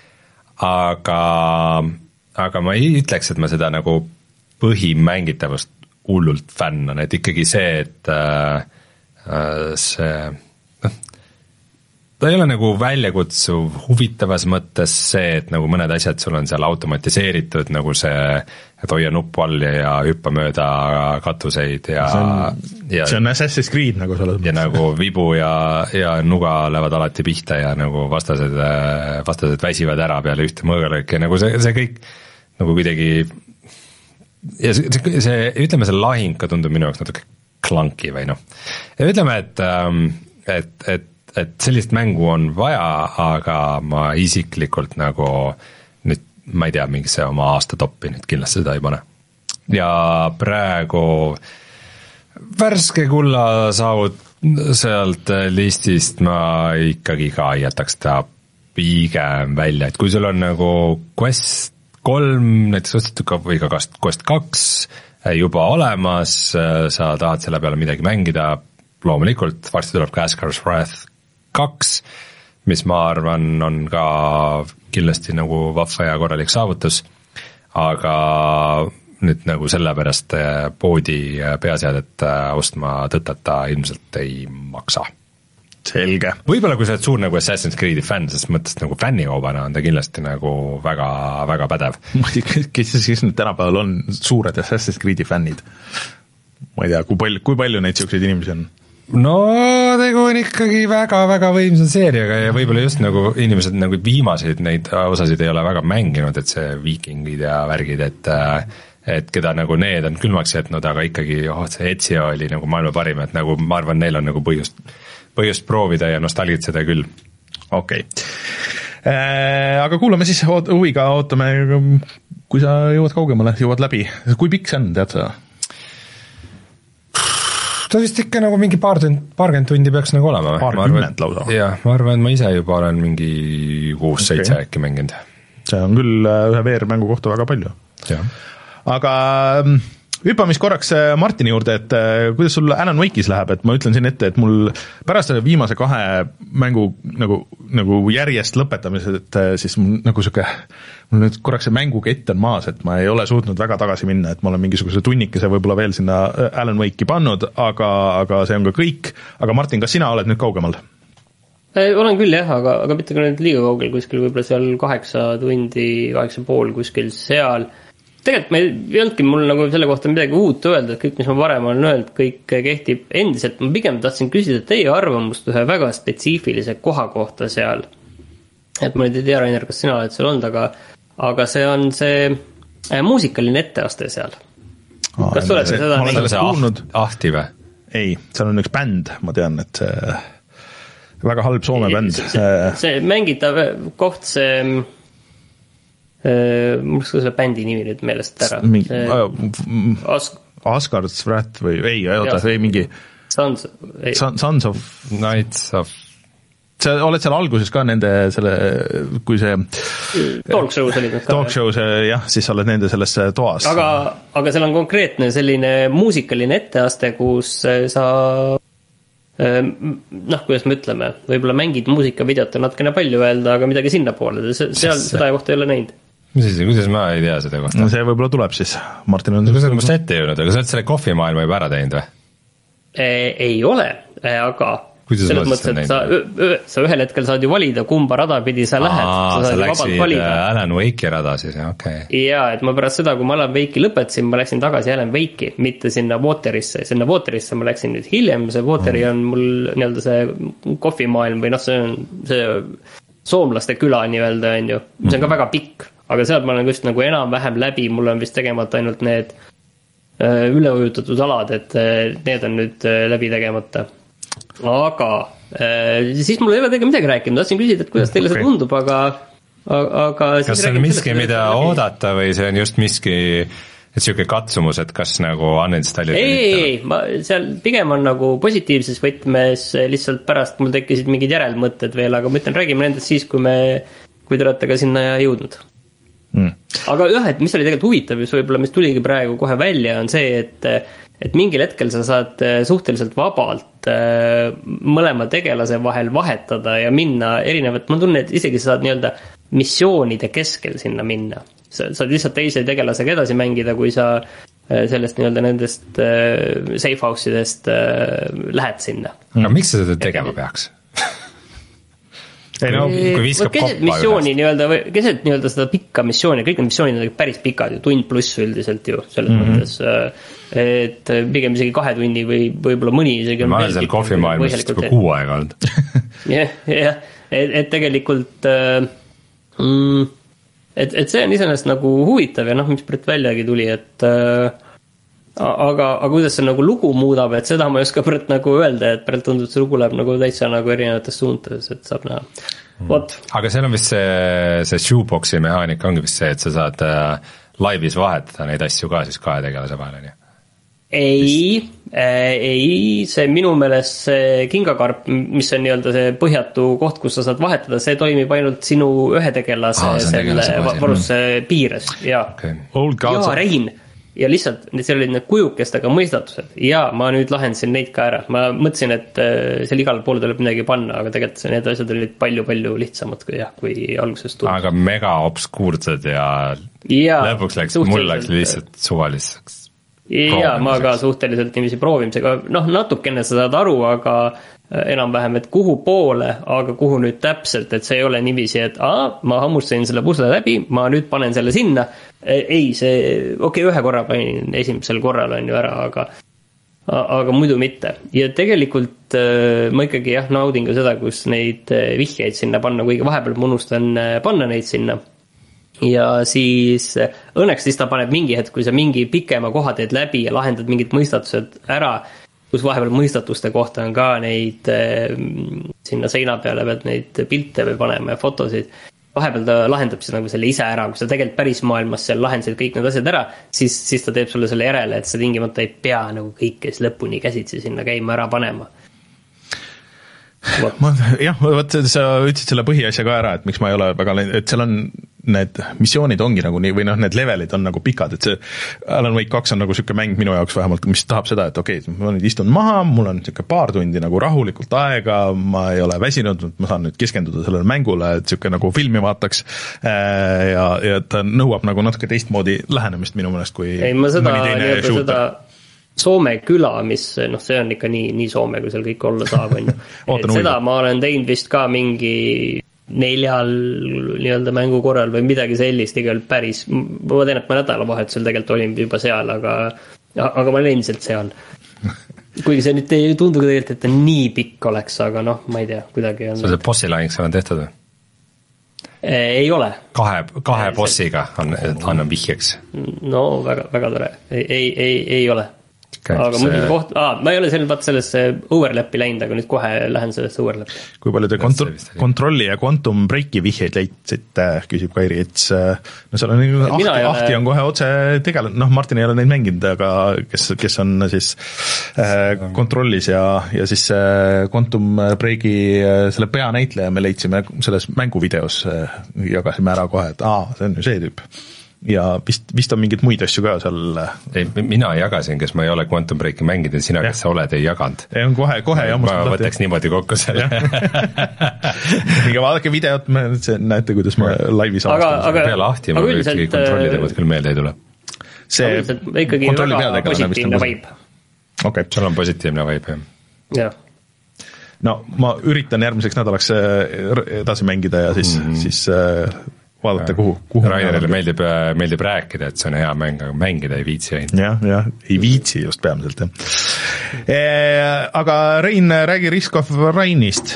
aga aga ma ei ütleks, et ma seda nagu põhimängitavust hullult fänn on, et ikkagi see, et äh, see, noh, ta ei ole nagu väljakutsuv huvitavas mõttes see, et nagu mõned asjad sul on seal automatiseeritud, nagu see, et hoia nuppu all ja hüppa mööda katuseid ja see on, ja, see on Assassin's Creed nagu sa oled. Ja nagu vibu ja, ja nuga lähevad alati pihta ja nagu vastased, vastased väsivad ära peale ühte mõõgalööki ja nagu see, see kõik nagu kuidagi ja see, see, see, ütleme see lahing ka tundub minu jaoks natuke klanki või noh, ja ütleme, et, et, et, et sellist mängu on vaja, aga ma isiklikult nagu nüüd, ma ei tea, mingisse oma aasta toppi nüüd kindlasti seda ei pane. Ja praegu värske kulla saavut sealt listist ma ikkagi ka jätaks ta pigem välja, et kui sul on nagu Quest kolm näiteks ostetud või ka Quest kaks juba olemas, sa tahad selle peale midagi mängida, loomulikult varsti tuleb ka Asgar's Wrath kaks, mis ma arvan on ka kindlasti nagu vahva ja korralik saavutus, aga nüüd nagu sellepärast poodi peaseadet ostma tõtata ilmselt ei maksa. Selge. Võib-olla kui sa oled suur nagu Assassin's Creed'i fänn, sest mõttes nagu fännikaubana on ta kindlasti nagu väga, väga pädev. Ma ei tea, kes siis nüüd tänapäeval on suured Assassin's Creed'i fännid? Ma ei tea, kui palju, kui palju neid siukseid inimesi on? No tegu on ikkagi väga, väga võimsa seeriaga ja võib-olla just nagu inimesed nagu viimaseid neid osasid ei ole väga mänginud, et see viikingid ja värgid, et et keda nagu need on külmaks jätnud, aga ikkagi oh, see Ezio oli nagu maailma parim, et nagu ma arvan, neil on nagu põhjust põhjust proovida ja nostalgitseda küll. Okei. Okay. Äh, aga kuulame siis huviga, ootame, kui sa jõuad kaugemale, jõuad läbi. Kui pikk see on, tead sa? Ta vist ikka nagu mingi paar tund, paarkümmend tundi peaks nagu olema. Paarkümmend lausa. Jah, ma arvan, et ma ise juba olen mingi kuus-seitse okay. äkki mänginud. See on küll ühe V R-mängu kohta väga palju. Ja. Aga hüppamis korraks Martini juurde, et kuidas sul Alan Wake'is läheb, et ma ütlen siin ette, et mul pärast viimase kahe mängu nagu, nagu järjest lõpetamised, et siis mul nagu siuke, mul nüüd korraks see mängukett on maas, et ma ei ole suutnud väga tagasi minna, et ma olen mingisuguse tunnikese võib-olla veel sinna Alan Wake'i pannud, aga, aga see on ka kõik. Aga Martin, kas sina oled nüüd kaugemal? Olen küll jah, aga, aga mitte ka nüüd liiga kaugel, kuskil võib-olla seal kaheksa tundi, kaheksa pool kuskil seal. Tegelikult me ei olnudki mul nagu selle kohta midagi uut öelda, et kõik, mis ma varem olen öelnud, kõik kehtib endiselt. Ma pigem tahtsin küsida teie arvamust ühe väga spetsiifilise koha kohta seal. Et ma nüüd ei tea, Rainer, kas sina oled seal olnud, aga, aga see on see äh, muusikaline etteaste seal. Aa, kas oled see, seda näinud? Aht, ahti või? Ei, seal on üks bänd, ma tean, et see väga halb Soome bänd. See, see, see mängitav koht, see mul ka selle bändi nimi nüüd meelest ära. Mingi, As, Asgard's Wrath või ei, oota, see mingi Sons, ei. Sons of Knights of sa oled seal alguses ka nende selle, kui see talk show olid need ka. Talk show see, jah, siis sa oled nende selles toas. Aga, aga seal on konkreetne selline muusikaline etteaste, kus sa noh, kuidas me ütleme, võib-olla mängid muusikavideot on natukene palju öelda, aga midagi sinna poole, seal seda kohta ei ole näinud. Mis siis, kuidas ma ei tea seda kohta? No see võib-olla tuleb siis, Martin on kuidas on must ette jõudnud, aga sa oled selle kohvimaailma juba ära teinud või? Ei ole, aga kuidas selles mõttes, et sa, sa ühel hetkel saad ju valida, kumba rada pidi sa lähed. Aa, sa, sa läksid Alan Wake'i rada siis, okei. Okay. Jaa, et ma pärast seda, kui ma Alan Wake'i lõpetasin, ma läksin tagasi Alan Wake'i, mitte sinna Waterisse. Sinna Waterisse ma läksin nüüd hiljem, see Wateri on mul nii-öelda see kohvimaailm või noh, see on see soomlaste küla nii-öelda on ju. See on ka väga pikk, aga sealt ma olen just nagu enam-vähem läbi, mul on vist tegemata ainult need üleujutatud alad, et need on nüüd läbi tegemata. Aga siis mul ei ole teiega midagi rääkinud, tahtsin küsida, et kuidas teile okay. see tundub, aga, aga kas see on miski, mida oodata või see on just miski, et siuke katsumus, et kas nagu uninstallida? Ei, ei, ma, seal pigem on nagu positiivses võtmes, lihtsalt pärast mul tekkisid mingid järelmõtted veel, aga ma ütlen, räägime nendest siis, kui me, kui te olete ka sinna jõudnud. Mm. Aga jah, et mis oli tegelikult huvitav, just võib-olla mis tuligi praegu kohe välja, on see, et et mingil hetkel sa saad suhteliselt vabalt mõlema tegelase vahel vahetada ja minna erinevat, ma tunnen, et isegi sa saad nii-öelda missioonide keskel sinna minna. Sa saad lihtsalt teise tegelasega edasi mängida, kui sa sellest nii-öelda nendest safe house'idest lähed sinna. Aga miks sa seda tegema peaks? Ei, no, kui viskab keset missiooni nii-öelda, keset nii-öelda seda pikka missiooni, kõik need missioonid on päris pikad ju, tund pluss üldiselt ju selles mm-hmm. mõttes, et pigem isegi kahe tunni või võib-olla mõni isegi ma olen seal kohvimaailmast juba kuu aega olnud. jah, jah, et, et tegelikult mm, et, et see on iseenesest nagu huvitav ja noh, mis pärit väljagi tuli, et aga, aga kuidas see nagu lugu muudab, et seda ma ei oska pärit nagu öelda, et pärit tundub, et see lugu läheb nagu täitsa nagu erinevates suuntades, et saab näha. Vot. Aga seal on vist see, see shoeboxi mehaanika ongi vist see, et sa saad äh, laivis vahetada neid asju ka siis kahe tegelase vahel, on ju? Ei, äh, ei, see minu meelest see kingakarp, mis on nii-öelda see põhjatu koht, kus sa saad vahetada, see toimib ainult sinu ühe tegelase ah, selle varustuse mm. piires. Ja, okay. ja Rein. Ja lihtsalt, seal olid need kujukestega mõistatused ja ma nüüd lahendasin neid ka ära. Ma mõtlesin, et seal igal pool tuleb midagi panna, aga tegelikult need asjad olid palju-palju lihtsamad kui, jah, kui alguses tuli. Aga mega obskuursed ja, ja lõpuks läks, mul läks lihtsalt suvaliseks. Ja ma ka suhteliselt niiviisi proovimisega, noh natukene sa saad aru, aga enam-vähem, et kuhu poole, aga kuhu nüüd täpselt, et see ei ole niiviisi, et aa, ma hammustasin selle pusle läbi, ma nüüd panen selle sinna. Ei, see, okei, okay, ühe korra panin esimesel korral on ju ära, aga, aga muidu mitte. Ja tegelikult ma ikkagi jah, naudin ka seda, kus neid vihjeid sinna panna, kuigi vahepeal ma unustan panna neid sinna. Ja siis õnneks siis ta paneb mingi hetk, kui sa mingi pikema koha teed läbi ja lahendad mingid mõistatused ära, kus vahepeal mõistatuste kohta on ka neid sinna seina peale pead neid pilte või panema ja fotosid. Vahepeal ta lahendab siis nagu selle ise ära, kui sa tegelikult päris maailmas seal lahendasid kõik need asjad ära, siis, siis ta teeb sulle selle järele, et sa tingimata ei pea nagu kõikes lõpuni käsitsi sinna käima ära panema. Ma, jah, võt, sa ütlesid selle põhiasja ka ära, et miks ma ei ole väga, et seal on need missioonid ongi nagu nii, või noh, need levelid on nagu pikad, et see Alan Wake kaks on nagu siuke mäng minu jaoks vähemalt, mis tahab seda, et okei, okay, ma nüüd istun maha, mul on siuke paar tundi nagu rahulikult aega, ma ei ole väsinud, ma saan nüüd keskenduda sellele mängule, et siuke nagu filmi vaataks ja, ja ta nõuab nagu natuke teistmoodi lähenemist minu mõnest, kui ei, ma seda, nii-öelda seda Soome küla, mis, noh, see on ikka nii, nii Soome, kui seal kõik olla saab, on ju. Et seda ma olen teinud vist ka mingi neljal nii-öelda mängu korral või midagi sellist, igal päris, ma tean, et ma nädalavahetusel tegelikult olin juba seal, aga, aga ma olen endiselt seal. Kuigi see nüüd ei tundu tegelikult, et ta nii pikk oleks, aga noh, ma ei tea, kuidagi on. See on see bossi lahinks on tehtud või? Ei ole. Kahe, kahe bossiga on, annan vihjeks. No väga, väga tore. Ei, ei, ei, ei ole. aga muidu koht, aa, ma ei ole seal vaat sellesse overlap'i läinud, aga nüüd kohe lähen sellesse overlap'i. Kui palju te kont- kontrolli ja quantum breaki vihjeid leidsite, küsib Kairi, et no seal on ahti, ole... ahti on kohe otse tegelenud, noh, Martin ei ole neid mänginud, aga kes, kes on siis äh, kontrollis ja, ja siis äh, quantum breaki äh, selle peanäitleja me leidsime selles mänguvideos äh, jagasime ära kohe, et aa, see on ju see tüüp. Ja vist, vist on mingid muid asju ka seal. Ei, mina jagasin, kes ma ei ole Quantum Breaki mänginud ja sina, kes sa oled, ei jaganud. Ei, on kohe, kohe ma, ma võtaks niimoodi kokku selle. Minge vaadake videot, me näete, kuidas ma laivis avastan. Peale ahti ma ühtegi kontrolli teevad küll meelde ei tule. See ikkagi väga positiivne vaib. Okay. Sul on positiivne vaib, jah. Ja. No ma üritan järgmiseks nädalaks edasi mängida ja siis, mm-hmm. siis vaadata, kuhu, kuhu Rainerile meeldib, meeldib rääkida, et see on hea mäng, aga mängida ei viitsi ainult. jah, jah, ei viitsi just peamiselt, jah. E, aga Rein, räägi Risk of Rainist.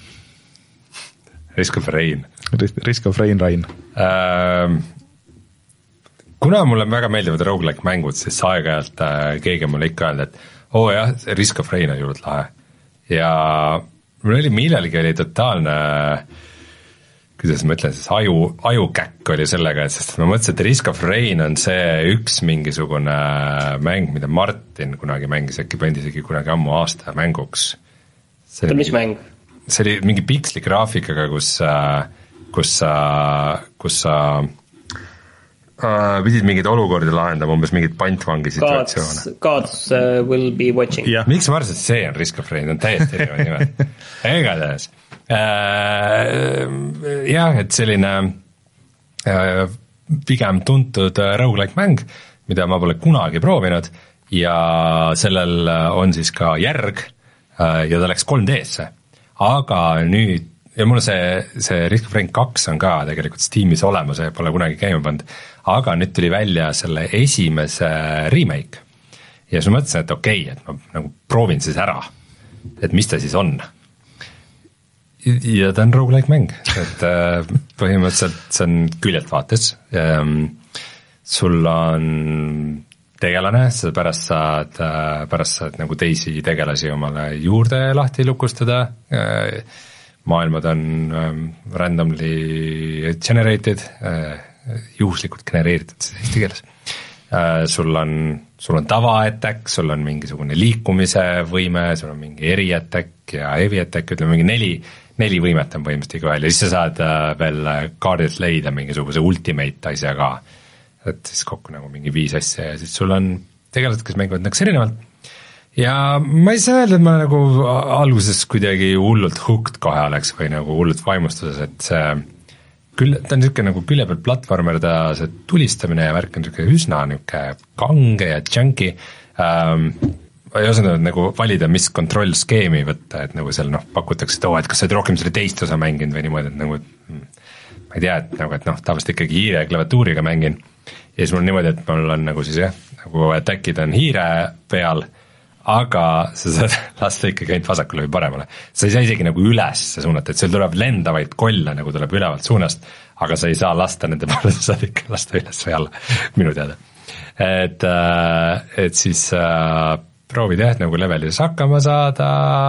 Risk of Rain. Risk of Rain, Rain. Ähm, kuna mulle väga meeldivad roguelike mängud, siis aeg-ajalt keegi on mulle ikka öelda, et oo oh jah, Risk of Rain on juurde lahe. Ja mul oli millalgi oli totaalne kuidas ma ütlen, siis aju, ajukäkk oli sellega, et sest ma mõtlesin, et Risk of Rain on see üks mingisugune mäng, mida Martin kunagi mängis, äkki pandi isegi kunagi ammu aasta mänguks. See mis mäng? See oli mingi piksli graafikaga, kus, kus sa, kus sa uh, pidid mingid olukordi lahendama, umbes mingid pantvangi situatsioone. Gods, gods uh, will be watching. Ja. Miks ma arvasin, et see on Risk of Rain, on täiesti erinevad nimed. Igatahes. Jah, et selline pigem tuntud roguelike mäng, mida ma pole kunagi proovinud ja sellel on siis ka järg ja ta läks kolm D-sse, aga nüüd, ja mul see, see Risk of Rain kaks on ka tegelikult Steamis olemas ja pole kunagi käima pannud, aga nüüd tuli välja selle esimese remake ja siis ma mõtlesin, et okei, okay, et ma nagu proovin siis ära, et mis ta siis on. Ja ta on roguelike mäng, et põhimõtteliselt see on küljelt vaates, sul on tegelane, sa pärast saad, pärast saad nagu teisi tegelasi omale juurde lahti lukustada, maailmad on randomly generated, juhuslikult genereeritud siis eesti keeles, sul on, sul on tava-attack, sul on mingisugune liikumise võime, sul on mingi eri-attack ja heavy-attack, ütleme mingi neli neli võimet on põhimõtteliselt iga välja, siis sa saad veel kaardilt leida mingisuguse ultimate asja ka, et siis kokku nagu mingi viis asja ja siis sul on tegelased, kes mängivad näks erinevalt ja ma ei saa öelda, et ma nagu alguses kuidagi hullult hooked kohe oleks või nagu hullult vaimustuses, et see küll, ta on niisugune nagu külje peal platvormer, ta see tulistamine ja värk on niisugune üsna niisugune kange ja junky, ähm, ei osanud nagu valida, mis kontrollskeemi võtta, et nagu seal noh, pakutakse, et oo, et kas sa oled rohkem selle teist osa mänginud või niimoodi, et nagu ma ei tea, et nagu, et noh, tavaliselt ikkagi hiire ja klaviatuuriga mängin ja siis mul on niimoodi, et mul on nagu siis jah, nagu attackid on hiire peal, aga sa saad lasta ikkagi ainult vasakule või paremale. Sa ei saa isegi nagu üles suunata, et seal tuleb lendavaid kolle, nagu tuleb ülevalt suunast, aga sa ei saa lasta nende peale, sa saad ikka lasta üles või alla, minu teada. Et, et siis proovid jah, nagu levelis hakkama saada,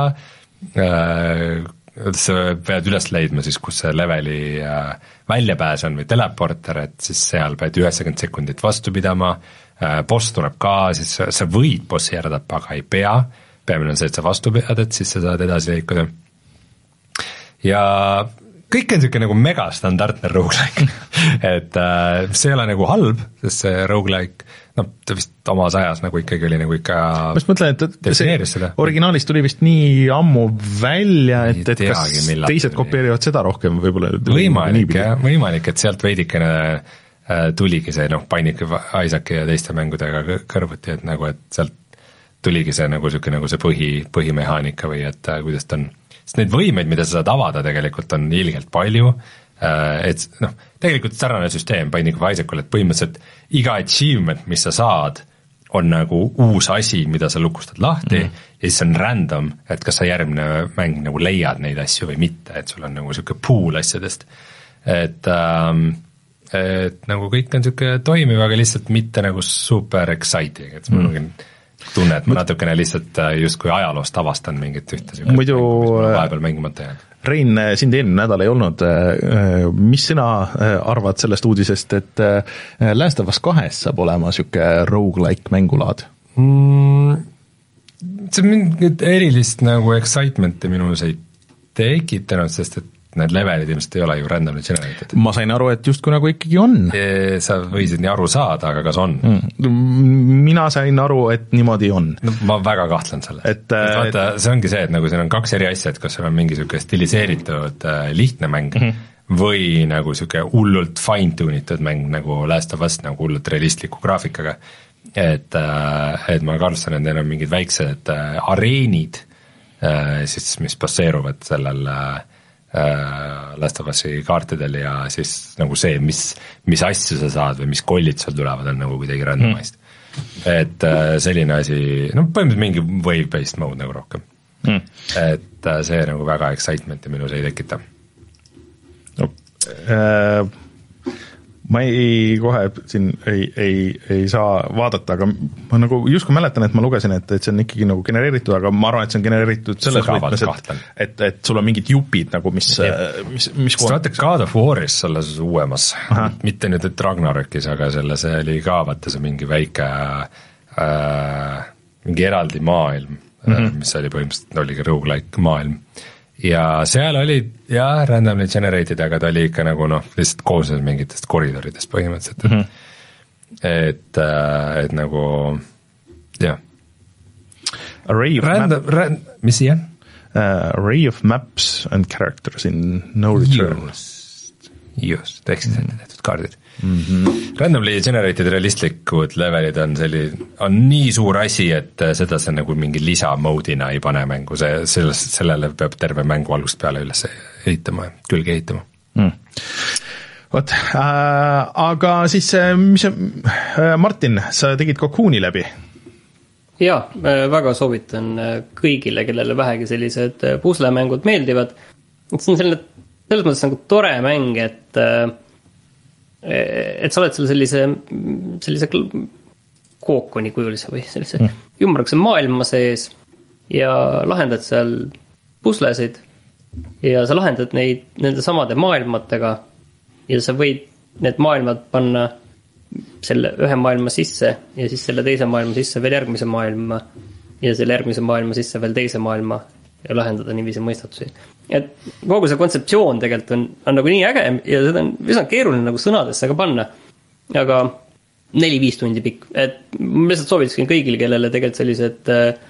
sa pead üles leidma siis, kus see leveli väljapääs on või teleporter, et siis seal pead üheksakümmend sekundit vastu pidama, boss tuleb ka, siis sa, sa võid bossi ära tappa, aga ei pea, peamine on see, et sa vastu pead, et siis sa saad edasi liikuda. Ja kõik on niisugune nagu megastandardne roguelike, et äh, see ei ole nagu halb, sest see roguelike, no ta vist omas ajas nagu ikkagi oli nagu ikka ma just mõtlen, et see originaalis tuli vist nii ammu välja, et, et kas teagi, teised kopeerivad seda rohkem võib-olla võimalik, jah, võimalik, et sealt veidikene äh, tuligi see noh, Binding of Isaac'i ja teiste mängudega kõrvuti, et nagu, et sealt tuligi see nagu niisugune nagu see põhi, põhimehaanika või et äh, kuidas ta on. Sest neid võimeid, mida sa saad avada tegelikult on ilgelt palju, et noh, tegelikult sarnane süsteem Binding of Isaac'ul, et põhimõtteliselt iga achievement, mis sa saad, on nagu uus asi, mida sa lukustad lahti mm. ja siis on random, et kas sa järgmine mäng nagu leiad neid asju või mitte, et sul on nagu niisugune pool asjadest, et, ähm, et nagu kõik on niisugune toimiv, aga lihtsalt mitte nagu super exciting, et mm. tunne, et ma natukene lihtsalt justkui ajaloost avastan mingit ühte muidu vahepeal mängimata jäänud. Rein, sind eelmine nädal ei olnud, mis sina arvad sellest uudisest, et Last of Us kahes saab olema siuke roguelike mängulaad? Mm, see mingit erilist nagu excitement'i minus ei tekitanud, sest et need levelid ilmselt ei ole ju randomly generated. Ma sain aru, et justkui nagu ikkagi on. Sa võisid nii aru saada, aga kas on? Mm. Mina sain aru, et niimoodi on. No, ma väga kahtlen selle. Et, et vaata, et... see ongi see, et nagu siin on kaks eri asja, et kas seal on mingi siuke stiliseeritud äh, lihtne mäng mm -hmm. või nagu siuke hullult fine-tunitud mäng nagu Last of Us, nagu hullult realistliku graafikaga. Et, äh, et ma kahtlustan, et neil on mingid väiksed äh, areenid, äh, siis, mis baseeruvad sellel äh, Last of Us'i kaartidel ja siis nagu see, mis, mis asju sa saad või mis kollid sul tulevad, on nagu kuidagi randomized mm.. et selline asi, no põhimõtteliselt mingi wave-based mode nagu rohkem mm.. et see nagu väga excitement'i minus ei tekita no, äh, ma ei, kohe siin ei, ei, ei saa vaadata, aga ma nagu justkui mäletan, et ma lugesin, et, et see on ikkagi nagu genereeritud, aga ma arvan, et see on genereeritud selles võtmes, et, et, et sul on mingid jupid nagu, mis, mis, mis koht... vaata God of Waris selles uuemas, mitte nüüd, et Ragnarökis, aga selle, see oli ka, vaata see mingi väike äh, mingi eraldi maailm mm, -hmm. mis oli põhimõtteliselt, oligi roguelike maailm. Ja seal oli jah, randomly generated, aga ta oli ikka nagu noh, lihtsalt koosnes mingitest koridoridest põhimõtteliselt, et, mm -hmm. et, et nagu jah. Array of Random, map... ran, mis siia? Uh, array of maps and characters in no return. Just, just tekstis ette tehtud kaardid. Mm -hmm. Randomly generated realistlikud levelid on selli, on nii suur asi, et seda see nagu mingi lisamode'ina ei pane mängu, see, sellest, sellele peab terve mängu algust peale üles ehitama, külge ehitama mm.. Vot, äh, aga siis mis äh, Martin, sa tegid Cocooni läbi? Jaa, väga soovitan kõigile, kellele vähegi sellised puslemängud meeldivad. See on selline, selles mõttes nagu tore mäng, et et sa oled selle sellise, sellise kookoni kujulise või sellise mm. ümbrukse maailma sees ja lahendad seal puslesid ja sa lahendad neid nende samade maailmatega ja sa võid need maailmad panna selle ühe maailma sisse ja siis selle teise maailma sisse veel järgmise maailma ja selle järgmise maailma sisse veel teise maailma ja lahendada niiviisi mõistatusi. Et kogu see kontseptsioon tegelikult on, on nagu nii äge ja seda on üsna keeruline nagu sõnadesse ka panna, aga neli-viis tundi pikk, et ma lihtsalt soovitaksin kõigile, kellele tegelikult sellised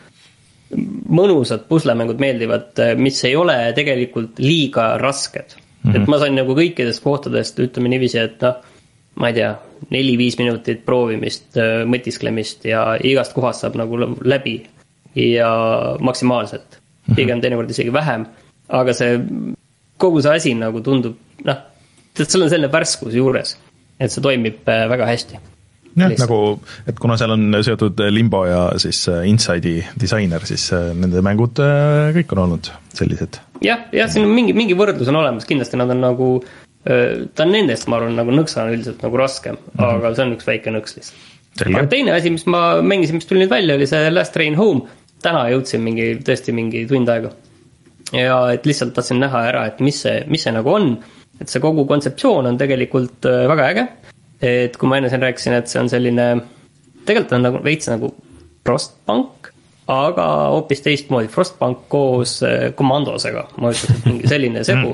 mõnusad puslemängud meeldivad, mis ei ole tegelikult liiga rasked. Mm-hmm. Et ma sain nagu kõikidest kohtadest, ütleme niiviisi, et noh, ma ei tea, neli-viis minutit proovimist, mõtisklemist ja igast kohast saab nagu läbi ja maksimaalselt. Pigem teinekord isegi vähem, aga see, kogu see asi nagu tundub, noh, et seal on selline värskus juures, et see toimib väga hästi. Jah, nagu, et kuna seal on seotud Limbo ja siis Inside'i disainer, siis nende mängud kõik on olnud sellised. Jah, jah, siin on mingi, mingi võrdlus on olemas, kindlasti nad on nagu, ta on nendest, ma arvan, nagu nõksa on üldiselt nagu raskem, mm-hmm. aga see on üks väike nõks lihtsalt. Aga teine asi, mis ma mängisin, mis tuli nüüd välja, oli see Last Train Home. Täna jõudsin mingi, tõesti mingi tund aega. Ja et lihtsalt tahtsin näha ära, et mis see, mis see nagu on. Et see kogu kontseptsioon on tegelikult väga äge. Et kui ma enne siin rääkisin, et see on selline, tegelikult on nagu veits nagu Frostpunk, aga hoopis teistmoodi Frostpunk koos komandosega. Ma ütlen, et mingi selline segu,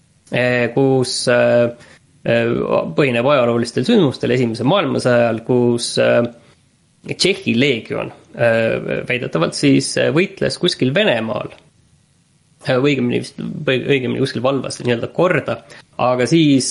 kus põhineb ajaloolistel sündmustel esimese maailmasõja ajal, kus Tšehhi leegion väidetavalt siis võitles kuskil Venemaal, õigemini, õigemini kuskil valvas nii-öelda korda, aga siis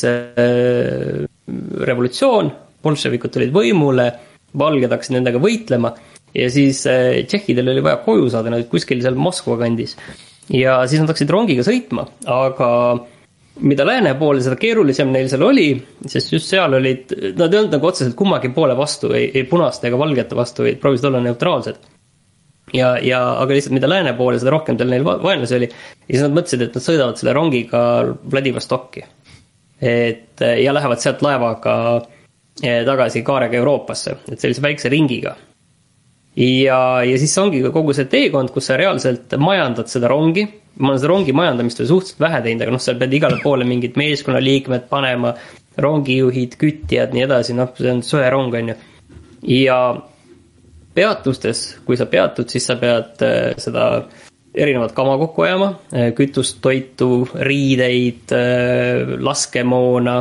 revolutsioon, bolševikud tulid võimule, valged hakkasid nendega võitlema ja siis tšehhidel oli vaja koju saada, nad kuskil seal Moskva kandis ja siis nad hakkasid rongiga sõitma, aga mida lääne poole, seda keerulisem neil seal oli, sest just seal olid, nad ei olnud nagu otseselt kummagi poole vastu, ei, ei punaste ega valgete vastu, ei proovisid olla neutraalsed. Ja, ja, aga lihtsalt mida lääne poole, seda rohkem tal neil vaenlasi oli. Ja siis nad mõtlesid, et nad sõidavad selle rongiga Vladivostokki. Et, ja lähevad sealt laevaga tagasi kaarega Euroopasse, et sellise väikse ringiga. ja, ja siis ongi kogu see teekond, kus sa reaalselt majandad seda rongi. Ma olen seda rongi majandamist suhteliselt vähe teinud, aga noh, sa pead igale poole mingid meeskonnaliikmed panema, rongijuhid, küttijad, nii edasi, noh, see on söerong, on ju. Ja peatustes, kui sa peatud, siis sa pead seda erinevat kama kokku ajama, kütust, toitu, riideid, laskemoona,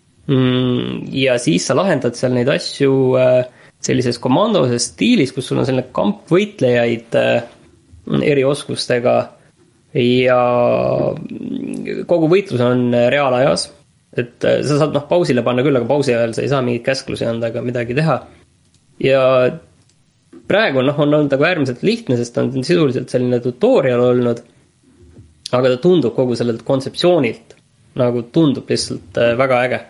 ja siis sa lahendad seal neid asju sellises komandoses stiilis, kus sul on selline kamp võitlejaid eri oskustega ja kogu võitlus on reaalajas, et sa saad noh, pausile panna küll, aga pausi ajal sa ei saa mingit käsklusi anda ega midagi teha. Ja praegu noh, on olnud nagu äärmiselt lihtne, sest on sisuliselt selline tutorial olnud, aga ta tundub kogu sellelt kontseptsioonilt, nagu tundub lihtsalt väga äge.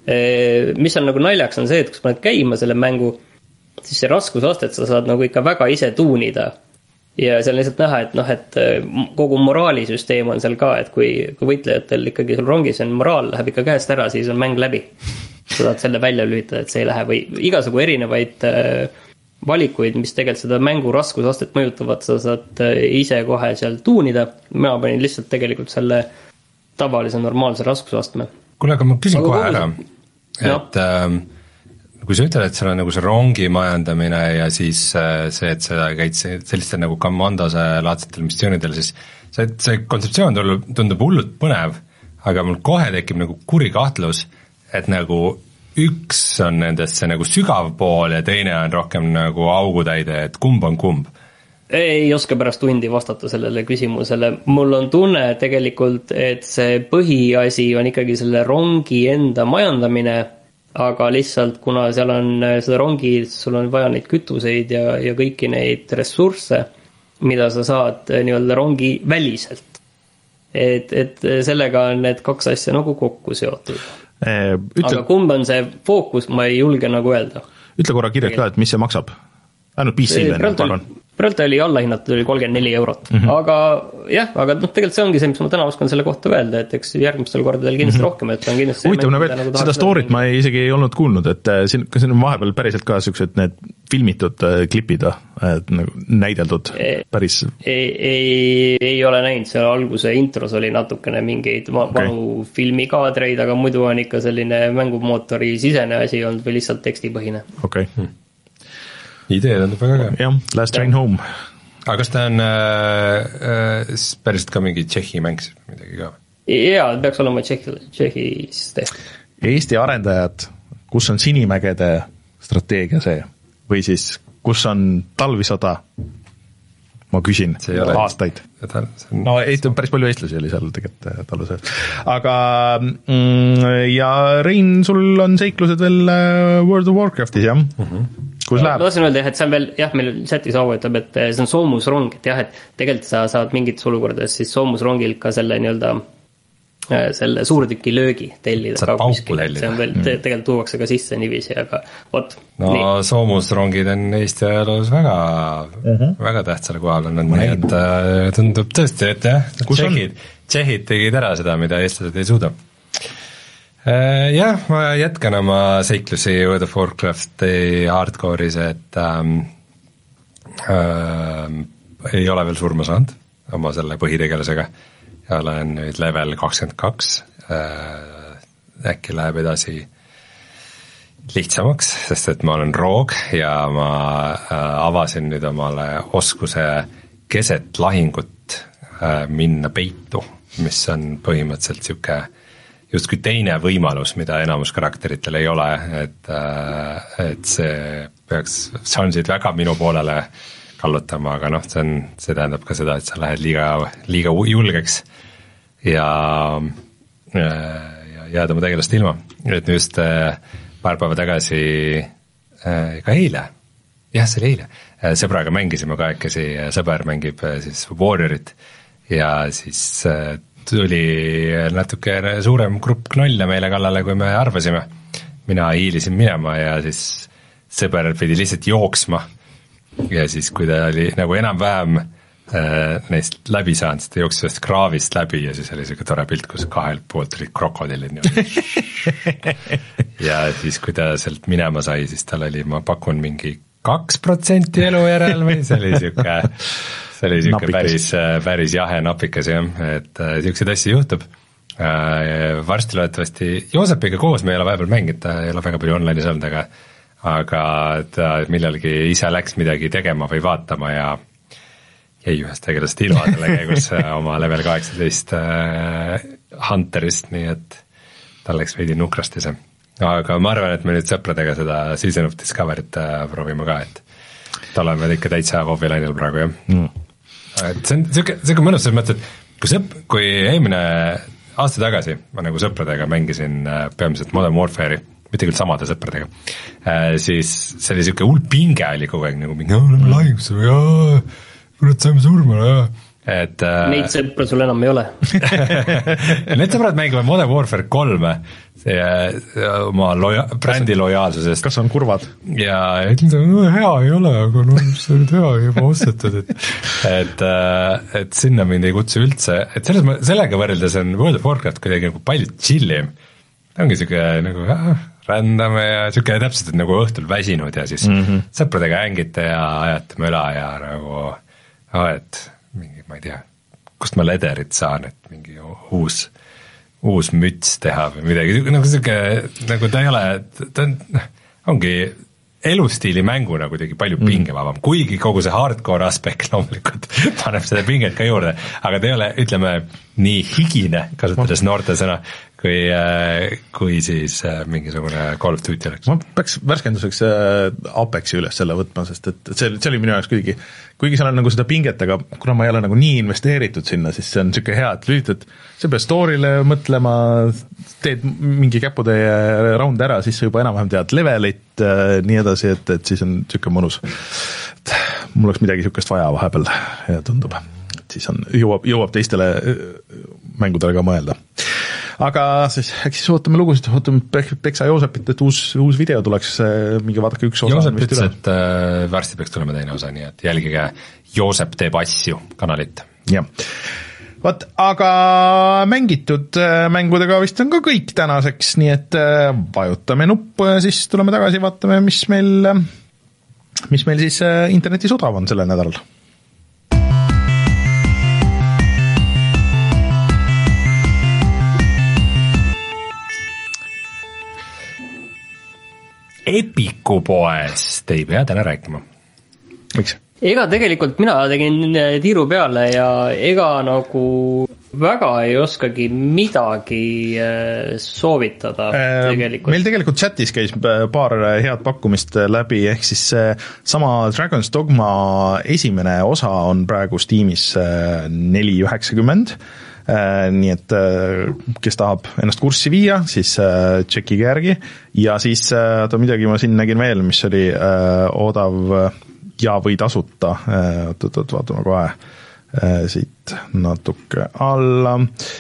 Mis on nagu naljaks on see, et kui sa paned käima selle mängu, siis see raskusastet sa saad nagu ikka väga ise tuunida. Ja seal lihtsalt näha, et noh, et kogu moraalisüsteem on seal ka, et kui, kui võitlejatel ikkagi sul rongis on moraal, läheb ikka käest ära, siis on mäng läbi. Sa saad selle välja lülitada, et see ei lähe või igasugu erinevaid valikuid, mis tegelikult seda mängu raskusastet mõjutavad, sa saad ise kohe seal tuunida. Mina panin lihtsalt tegelikult selle tavalise normaalse raskusastme. Kuule, aga ma küsin aga kohe ära, et äh, kui sa ütled, et seal on nagu see rongi majandamine ja siis see, et sa käid selliste nagu Commandose laadsetel missioonidel, siis see, see kontseptsioon tundub hullult põnev, aga mul kohe tekib nagu kuri kahtlus, et nagu üks on nendest see nagu sügav pool ja teine on rohkem nagu augutäide, et kumb on kumb? Ei oska pärast tundi vastata sellele küsimusele. Mul on tunne tegelikult, et see põhiasi on ikkagi selle rongi enda majandamine, aga lihtsalt kuna seal on seda rongi, sul on vaja neid kütuseid ja, ja kõiki neid ressursse, mida sa saad nii-öelda rongi väliselt. Et, et sellega on need kaks asja nagu kokku seotud. Äh, ütle... Aga kumb on see fookus, ma ei julge nagu öelda. Ütle korra kirjalt ka, et mis see maksab? Ainult P C-l enne, palun. Praegu oli allahinnatud, oli kolmkümmend neli eurot. Mm -hmm. Aga jah, aga noh, tegelikult see ongi see, mis ma täna oskan selle kohta öelda, et eks järgmistel kordadel kindlasti mm -hmm. rohkem, et on kindlasti huvitav, no, nagu seda storyt ma ei, isegi ei olnud kuulnud, et siin, siin on vahepeal päriselt ka sellised need filmitud klipid, et nagu näideldud päris... Ei, ei, ei ole näinud, seal alguse intros oli natukene mingeid okay. vanu filmikaadreid, aga muidu on ikka selline mängumootori sisene asi olnud või lihtsalt tekstipõhine. Okei okay. hmm. Idee tundub väga äge. Jah, Last Train Home. Aga kas ta on äh, äh, päriselt ka mingi Tšehhi mäng midagi ka? Jaa, peaks olema Tšehhi, Tšehhis tehtud. Eesti arendajad, kus on Sinimägede strateegia see? Või siis, kus on talvisõda? Ma küsin aastaid. On... No Eesti on päris palju eestlasi oli seal tegelikult talvisõda. Aga mm, ja Rein, sul on seiklused veel World of Warcraftis, jah? Uh-huh. Kus läheb? Ma tahtsin öelda, et see on veel, jah, meil chatis Aavo ütleb, et see on soomusrong, et jah, et tegelikult sa saad mingites olukordades siis soomusrongil ka selle nii-öelda selle suurtüki löögi tellida. Saad pauku tellida. See on veel, te, tegelikult tuuakse ka sisse nivisi, aga vot. No nii. Soomusrongid on Eesti ajaloos väga, uh-huh. väga tähtsale kohal on, nii et äh, tundub tõesti, et jah, tšehhid, tšehhid tegid ära seda, mida eestlased ei suuda. Jah, ma jätkan oma seiklusi World of Warcrafti hardcore'is, et ähm, äh, ei ole veel surma saanud oma selle põhitegelasega ja olen nüüd level kakskümmend kaks, äh, äkki läheb edasi lihtsamaks, sest et ma olen roog ja ma äh, avasin nüüd omale oskuse keset lahingut äh, minna peitu, mis on põhimõtteliselt siuke justkui teine võimalus, mida enamus karakteritel ei ole, et, et see peaks šansid väga minu poolele kallutama, aga noh, see on, see tähendab ka seda, et sa lähed liiga, liiga julgeks ja, ja jääd oma tegelast ilma. Et just paar päeva tagasi, ka eile, jah, see oli eile, sõbraga mängisime kahekesi, sõber mängib siis Warriorit ja siis tuli natuke suurem grupp knolle meile kallale, kui me arvasime. Mina hiilisin minema ja siis sõber pidi lihtsalt jooksma. Ja siis, kui ta oli nagu enam-vähem äh, neist läbi saanud, siis ta jooksis ühest kraavist läbi ja siis oli selline tore pilt, kus kahelt poolt olid krokodillid. Ja siis, kui ta sealt minema sai, siis tal oli, ma pakun mingi kaks protsenti elu järel või see oli siuke, see oli siuke napikas. päris, päris jahe napikas jah, et siukseid asju juhtub. Varsti loetavasti Joosepiga koos me ei ole vahepeal mänginud, ta ei ole väga palju online'is olnud, aga aga ta millalgi ise läks midagi tegema või vaatama ja jäi ühest tegelast ilma selle käigus oma level kaheksateist Hunterist, nii et tal läks veidi nukrasti see. Aga ma arvan, et me nüüd sõpradega seda Season of Discovery't proovime ka, et tal on veel ikka täitsa Vovi lainel praegu jah mm.. et see on siuke, siuke mõnus selles mõttes, et kui sõp-, kui eelmine aasta tagasi ma nagu sõpradega mängisin peamiselt Modern Warfare'i, mitte küll samade sõpradega, siis see oli siuke hull pinge oli kogu aeg nagu mingi, oleme lahingus või jaa, kurat saime surma, jaa. Et neid sõpra sul enam ei ole. Need sõbrad mängivad Modern Warfare kolme oma loja-, brändi lojaalsusest. Kas on kurvad? Ja ütlen, no hea ei ole, aga no see on hea juba ostetud, et et, et sinna mind ei kutsu üldse, et selles, sellega võrreldes on World of Warcraft kuidagi nagu palju chillim. Ongi siuke nagu ah, rändame ja siuke täpselt, et nagu õhtul väsinud ja siis mm-hmm. sõpradega hängite ja ajate möla ja nagu oh, et mingi, ma ei tea, kust ma lederit saan, et mingi uus, uus müts teha või midagi, nagu siuke, nagu ta ei ole, ta on, ongi elustiili mänguna kuidagi palju mm. pingevabam, kuigi kogu see hardcore aspekt loomulikult paneb seda pinget ka juurde, aga ta ei ole, ütleme, nii higine, kasutades noorte sõna, kui, kui siis mingisugune Call of Duty oleks. Ma peaks värskenduseks Apexi üles selle võtma, sest et see, see oli minu jaoks kuigi, kuigi seal on nagu seda pinget, aga kuna ma ei ole nagu nii investeeritud sinna, siis see on siuke hea, et lülitad, sa pead story'le mõtlema, teed mingi käputäie round ära, siis sa juba enam-vähem tead levelit, nii edasi, et, et siis on siuke mõnus. Et mul oleks midagi siukest vaja vahepeal ja tundub, et siis on, jõuab, jõuab teistele mängudele ka mõelda. Aga siis äkki siis ootame lugusid, ootame Peksa Joosepit, et uus, uus video tuleks, mingi vaadake üks osa. Joosep ütles, et äh, varsti peaks tulema teine osa, nii et jälgige Joosep teeb asju kanalit. Jah. Vaat, aga mängitud mängudega vist on ka kõik tänaseks, nii et vajutame nuppu ja siis tuleme tagasi, vaatame, mis meil, mis meil siis internetis odav on sellel nädalal. Epiku poest ei pea täna rääkima. Miks? Ega tegelikult mina tegin tiiru peale ja ega nagu väga ei oskagi midagi soovitada tegelikult. Meil tegelikult chatis käis paar head pakkumist läbi, ehk siis sama Dragon's Dogma esimene osa on praegu Steamis neli üheksakümmend. Nii et kes tahab ennast kurssi viia, siis tšekkige järgi ja siis ta midagi ma siin nägin veel, mis oli odav ja või tasuta, vaatame kohe siit natuke alla.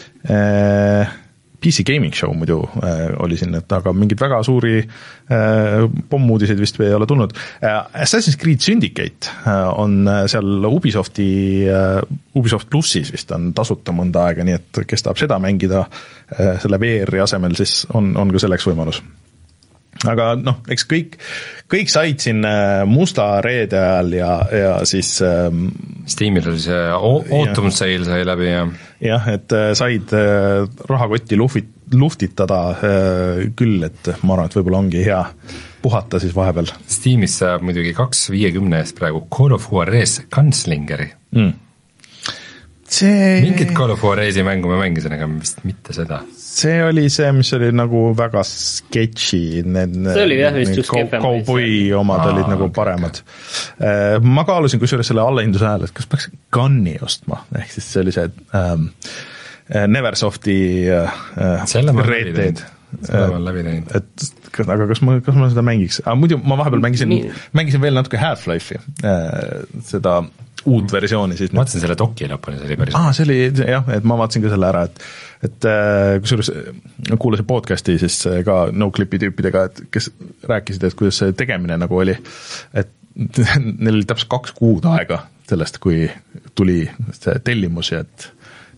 P C Gaming Show muidu oli siin, et aga mingid väga suuri pommuudiseid vist ei ole tulnud. Assassin's Creed Syndicate on seal Ubisofti, Ubisoft Plussis vist on tasuta mõnda aega, nii et kes tahab seda mängida selle V R-i asemel, siis on, on ka selleks võimalus. Aga noh, eks kõik, kõik said siin musta reede ajal ja, ja siis Steamil oli see autumn sale sai läbi ja jah, et said rahakotti luhvit, luhtitada küll, et ma arvan, et võib-olla ongi hea puhata siis vahepeal. Steamis saab muidugi kaks viiekümne eest praegu Call of Juarez Gunslingeri mm. See... Mingit Call of Juarez'i mängu ma mängisin, aga vist mitte seda. See oli see, mis oli nagu väga sketši, need, see oli jah vist just kepem. Cowboy omad Aa, olid nagu okay, paremad. Okay. Ma kaalusin kusjuures selle allahinduse ajal, et kas peaks Gunni ostma, ehk siis see oli see um, Neversofti uh, Red Dead. Selle ma olen läbi teinud. Et, aga kas ma, kas ma seda mängiks? Aga muidu ma vahepeal mängisin, mängisin veel natuke Half-Life'i, uh, seda uut versiooni siis. Ma vaatasin selle doki lõpuni, see oli päris. Ah, see oli, jah, et ma vaatasin ka selle ära, et, et kusjuures kuulasin podcasti siis ka no-clipi tüüpidega, et kes rääkisid, et kuidas see tegemine nagu oli, et neil oli täpselt kaks kuud aega sellest, kui tuli see tellimus ja et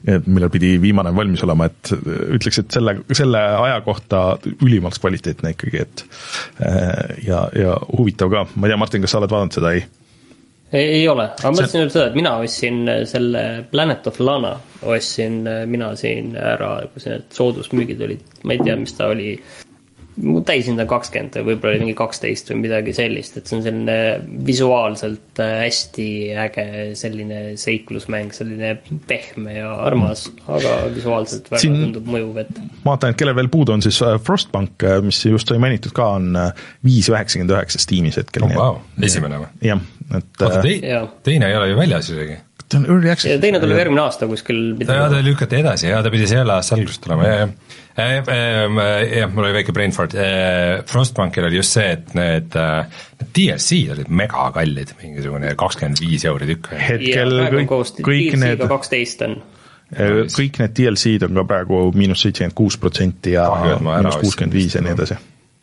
millal pidi viimane valmis olema, et ütleks, et selle, selle aja kohta ülimalt kvaliteetne ikkagi, et ja, ja huvitav ka. Ma ei tea, Martin, kas sa oled vaadanud seda, ei? Ei, ei ole, aga ma mõtlesin öelda seda, et mina ostsin selle Planet of Lana, ostsin mina siin ära, kui see soodusmüügid olid, ma ei tea, mis ta oli, täishinda kakskümmend või võib-olla oli mingi kaksteist või midagi sellist, et see on selline visuaalselt hästi äge selline seiklusmäng, selline pehme ja armas, aga visuaalselt väga Siin, tundub mõjuv, et ma vaatan, et kellel veel puudu on siis Frostpunk, mis just sai mainitud ka, on viis üheksakümmend üheksa Steamis hetkel. Oh, wow. Esimene või? Jah. Oota, te, teine ei ole ju väljas isegi. Ta on early access. Ja teine tuleb järgmine aasta kuskil. Ta, ja, ta lükati edasi ja ta pidi selle aasta algusest tulema. Ja, ja, ja, mul oli väike brain fart. Frostpunkil oli just see, et need, need D L C olid mega kallid, mingisugune kakskümmend viis euri tükk. Hetkel ja, kõik, kõik need kaksteist on. Kõik need D L C-d on ka praegu miinus seitsekümmend kuus protsenti ja miinus kuuskümmend viis ja nii edasi.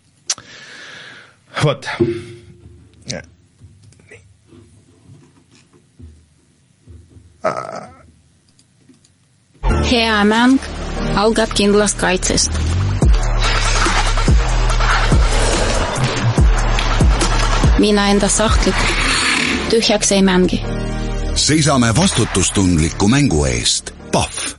Vot. Hea mäng algab kindlast kaitsest. Mina enda sahtlik tühjaks ei mängi. Seisame vastutustundliku mängu eest. Pahv.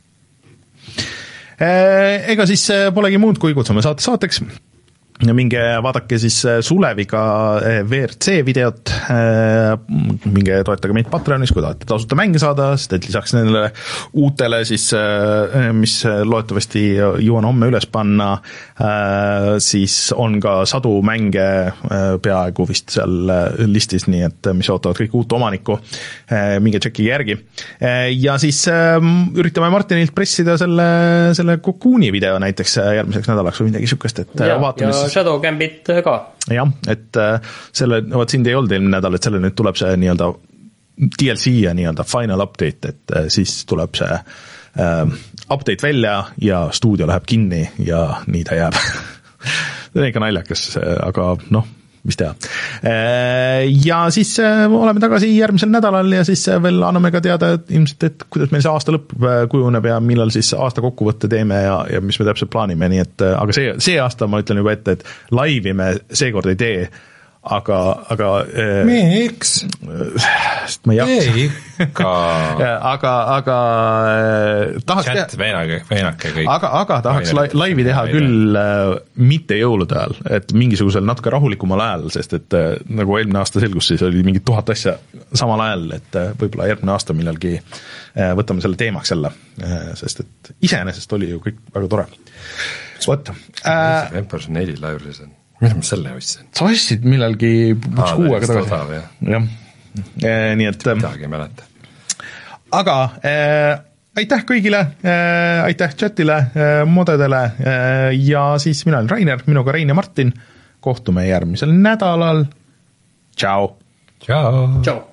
Ega siis polegi muud, kui kutsume saate saateks. Minge vaadake siis Suleviga V R C videot, minge toetage meid Patreonis, kui tahate tasuta mänge saada, sest et lisaks nendele uutele siis, mis loodetavasti jõuan homme üles panna, siis on ka sadu mänge peaaegu vist seal listis, nii et mis ootavad kõik uut omanikku, minge tšekki järgi. Ja siis üritame Martinilt pressida selle, selle Cocooni video näiteks järgmiseks nädalaks või midagi sükest, et ja, vaatame ja Shadow Gambit ka. Jah, et selle, vaat sind ei olnud eelmine nädal, et selle nüüd tuleb see nii-öelda D L C ja nii-öelda final update, et siis tuleb see äh, update välja ja stuudio läheb kinni ja nii ta jääb. See on ikka naljakas, aga noh, mis teha. Ja siis oleme tagasi järgmisel nädalal ja siis veel anname ka teada et ilmselt, et kuidas meil see aasta lõpp kujuneb ja millal siis aasta kokkuvõtte teeme ja, ja mis me täpselt plaanime, nii et aga see, see aasta ma ütlen juba ette, et laivi me seekord ei tee, aga, aga miks? Sest ma ei jaksa. Ikka. aga, aga tahaks chat, veenake, veenake kõik. Aga, aga tahaks la, laivi teha Vaine. Küll äh, mitte jõulude ajal, et mingisugusel natuke rahulikumal ajal, sest et äh, nagu eelmine aasta selgus, siis oli mingi tuhat asja samal ajal, et äh, võib-olla järgmine aasta millalgi äh, võtame selle teemaks jälle, äh, sest et iseenesest oli ju kõik väga tore. Vot. Äh, Empire neli laivris on. Mis ma selle ostsin? Sa ostsid millalgi üks kuu aega tagasi. Odav, jah. E, nii et midagi mäleta. Aga äh, aitäh kõigile, äh, aitäh chatile, äh, modedele äh, ja siis mina olen Rainer, minuga Rein ja Martin. Kohtume järgmisel nädalal. Ciao. Ciao. Ciao.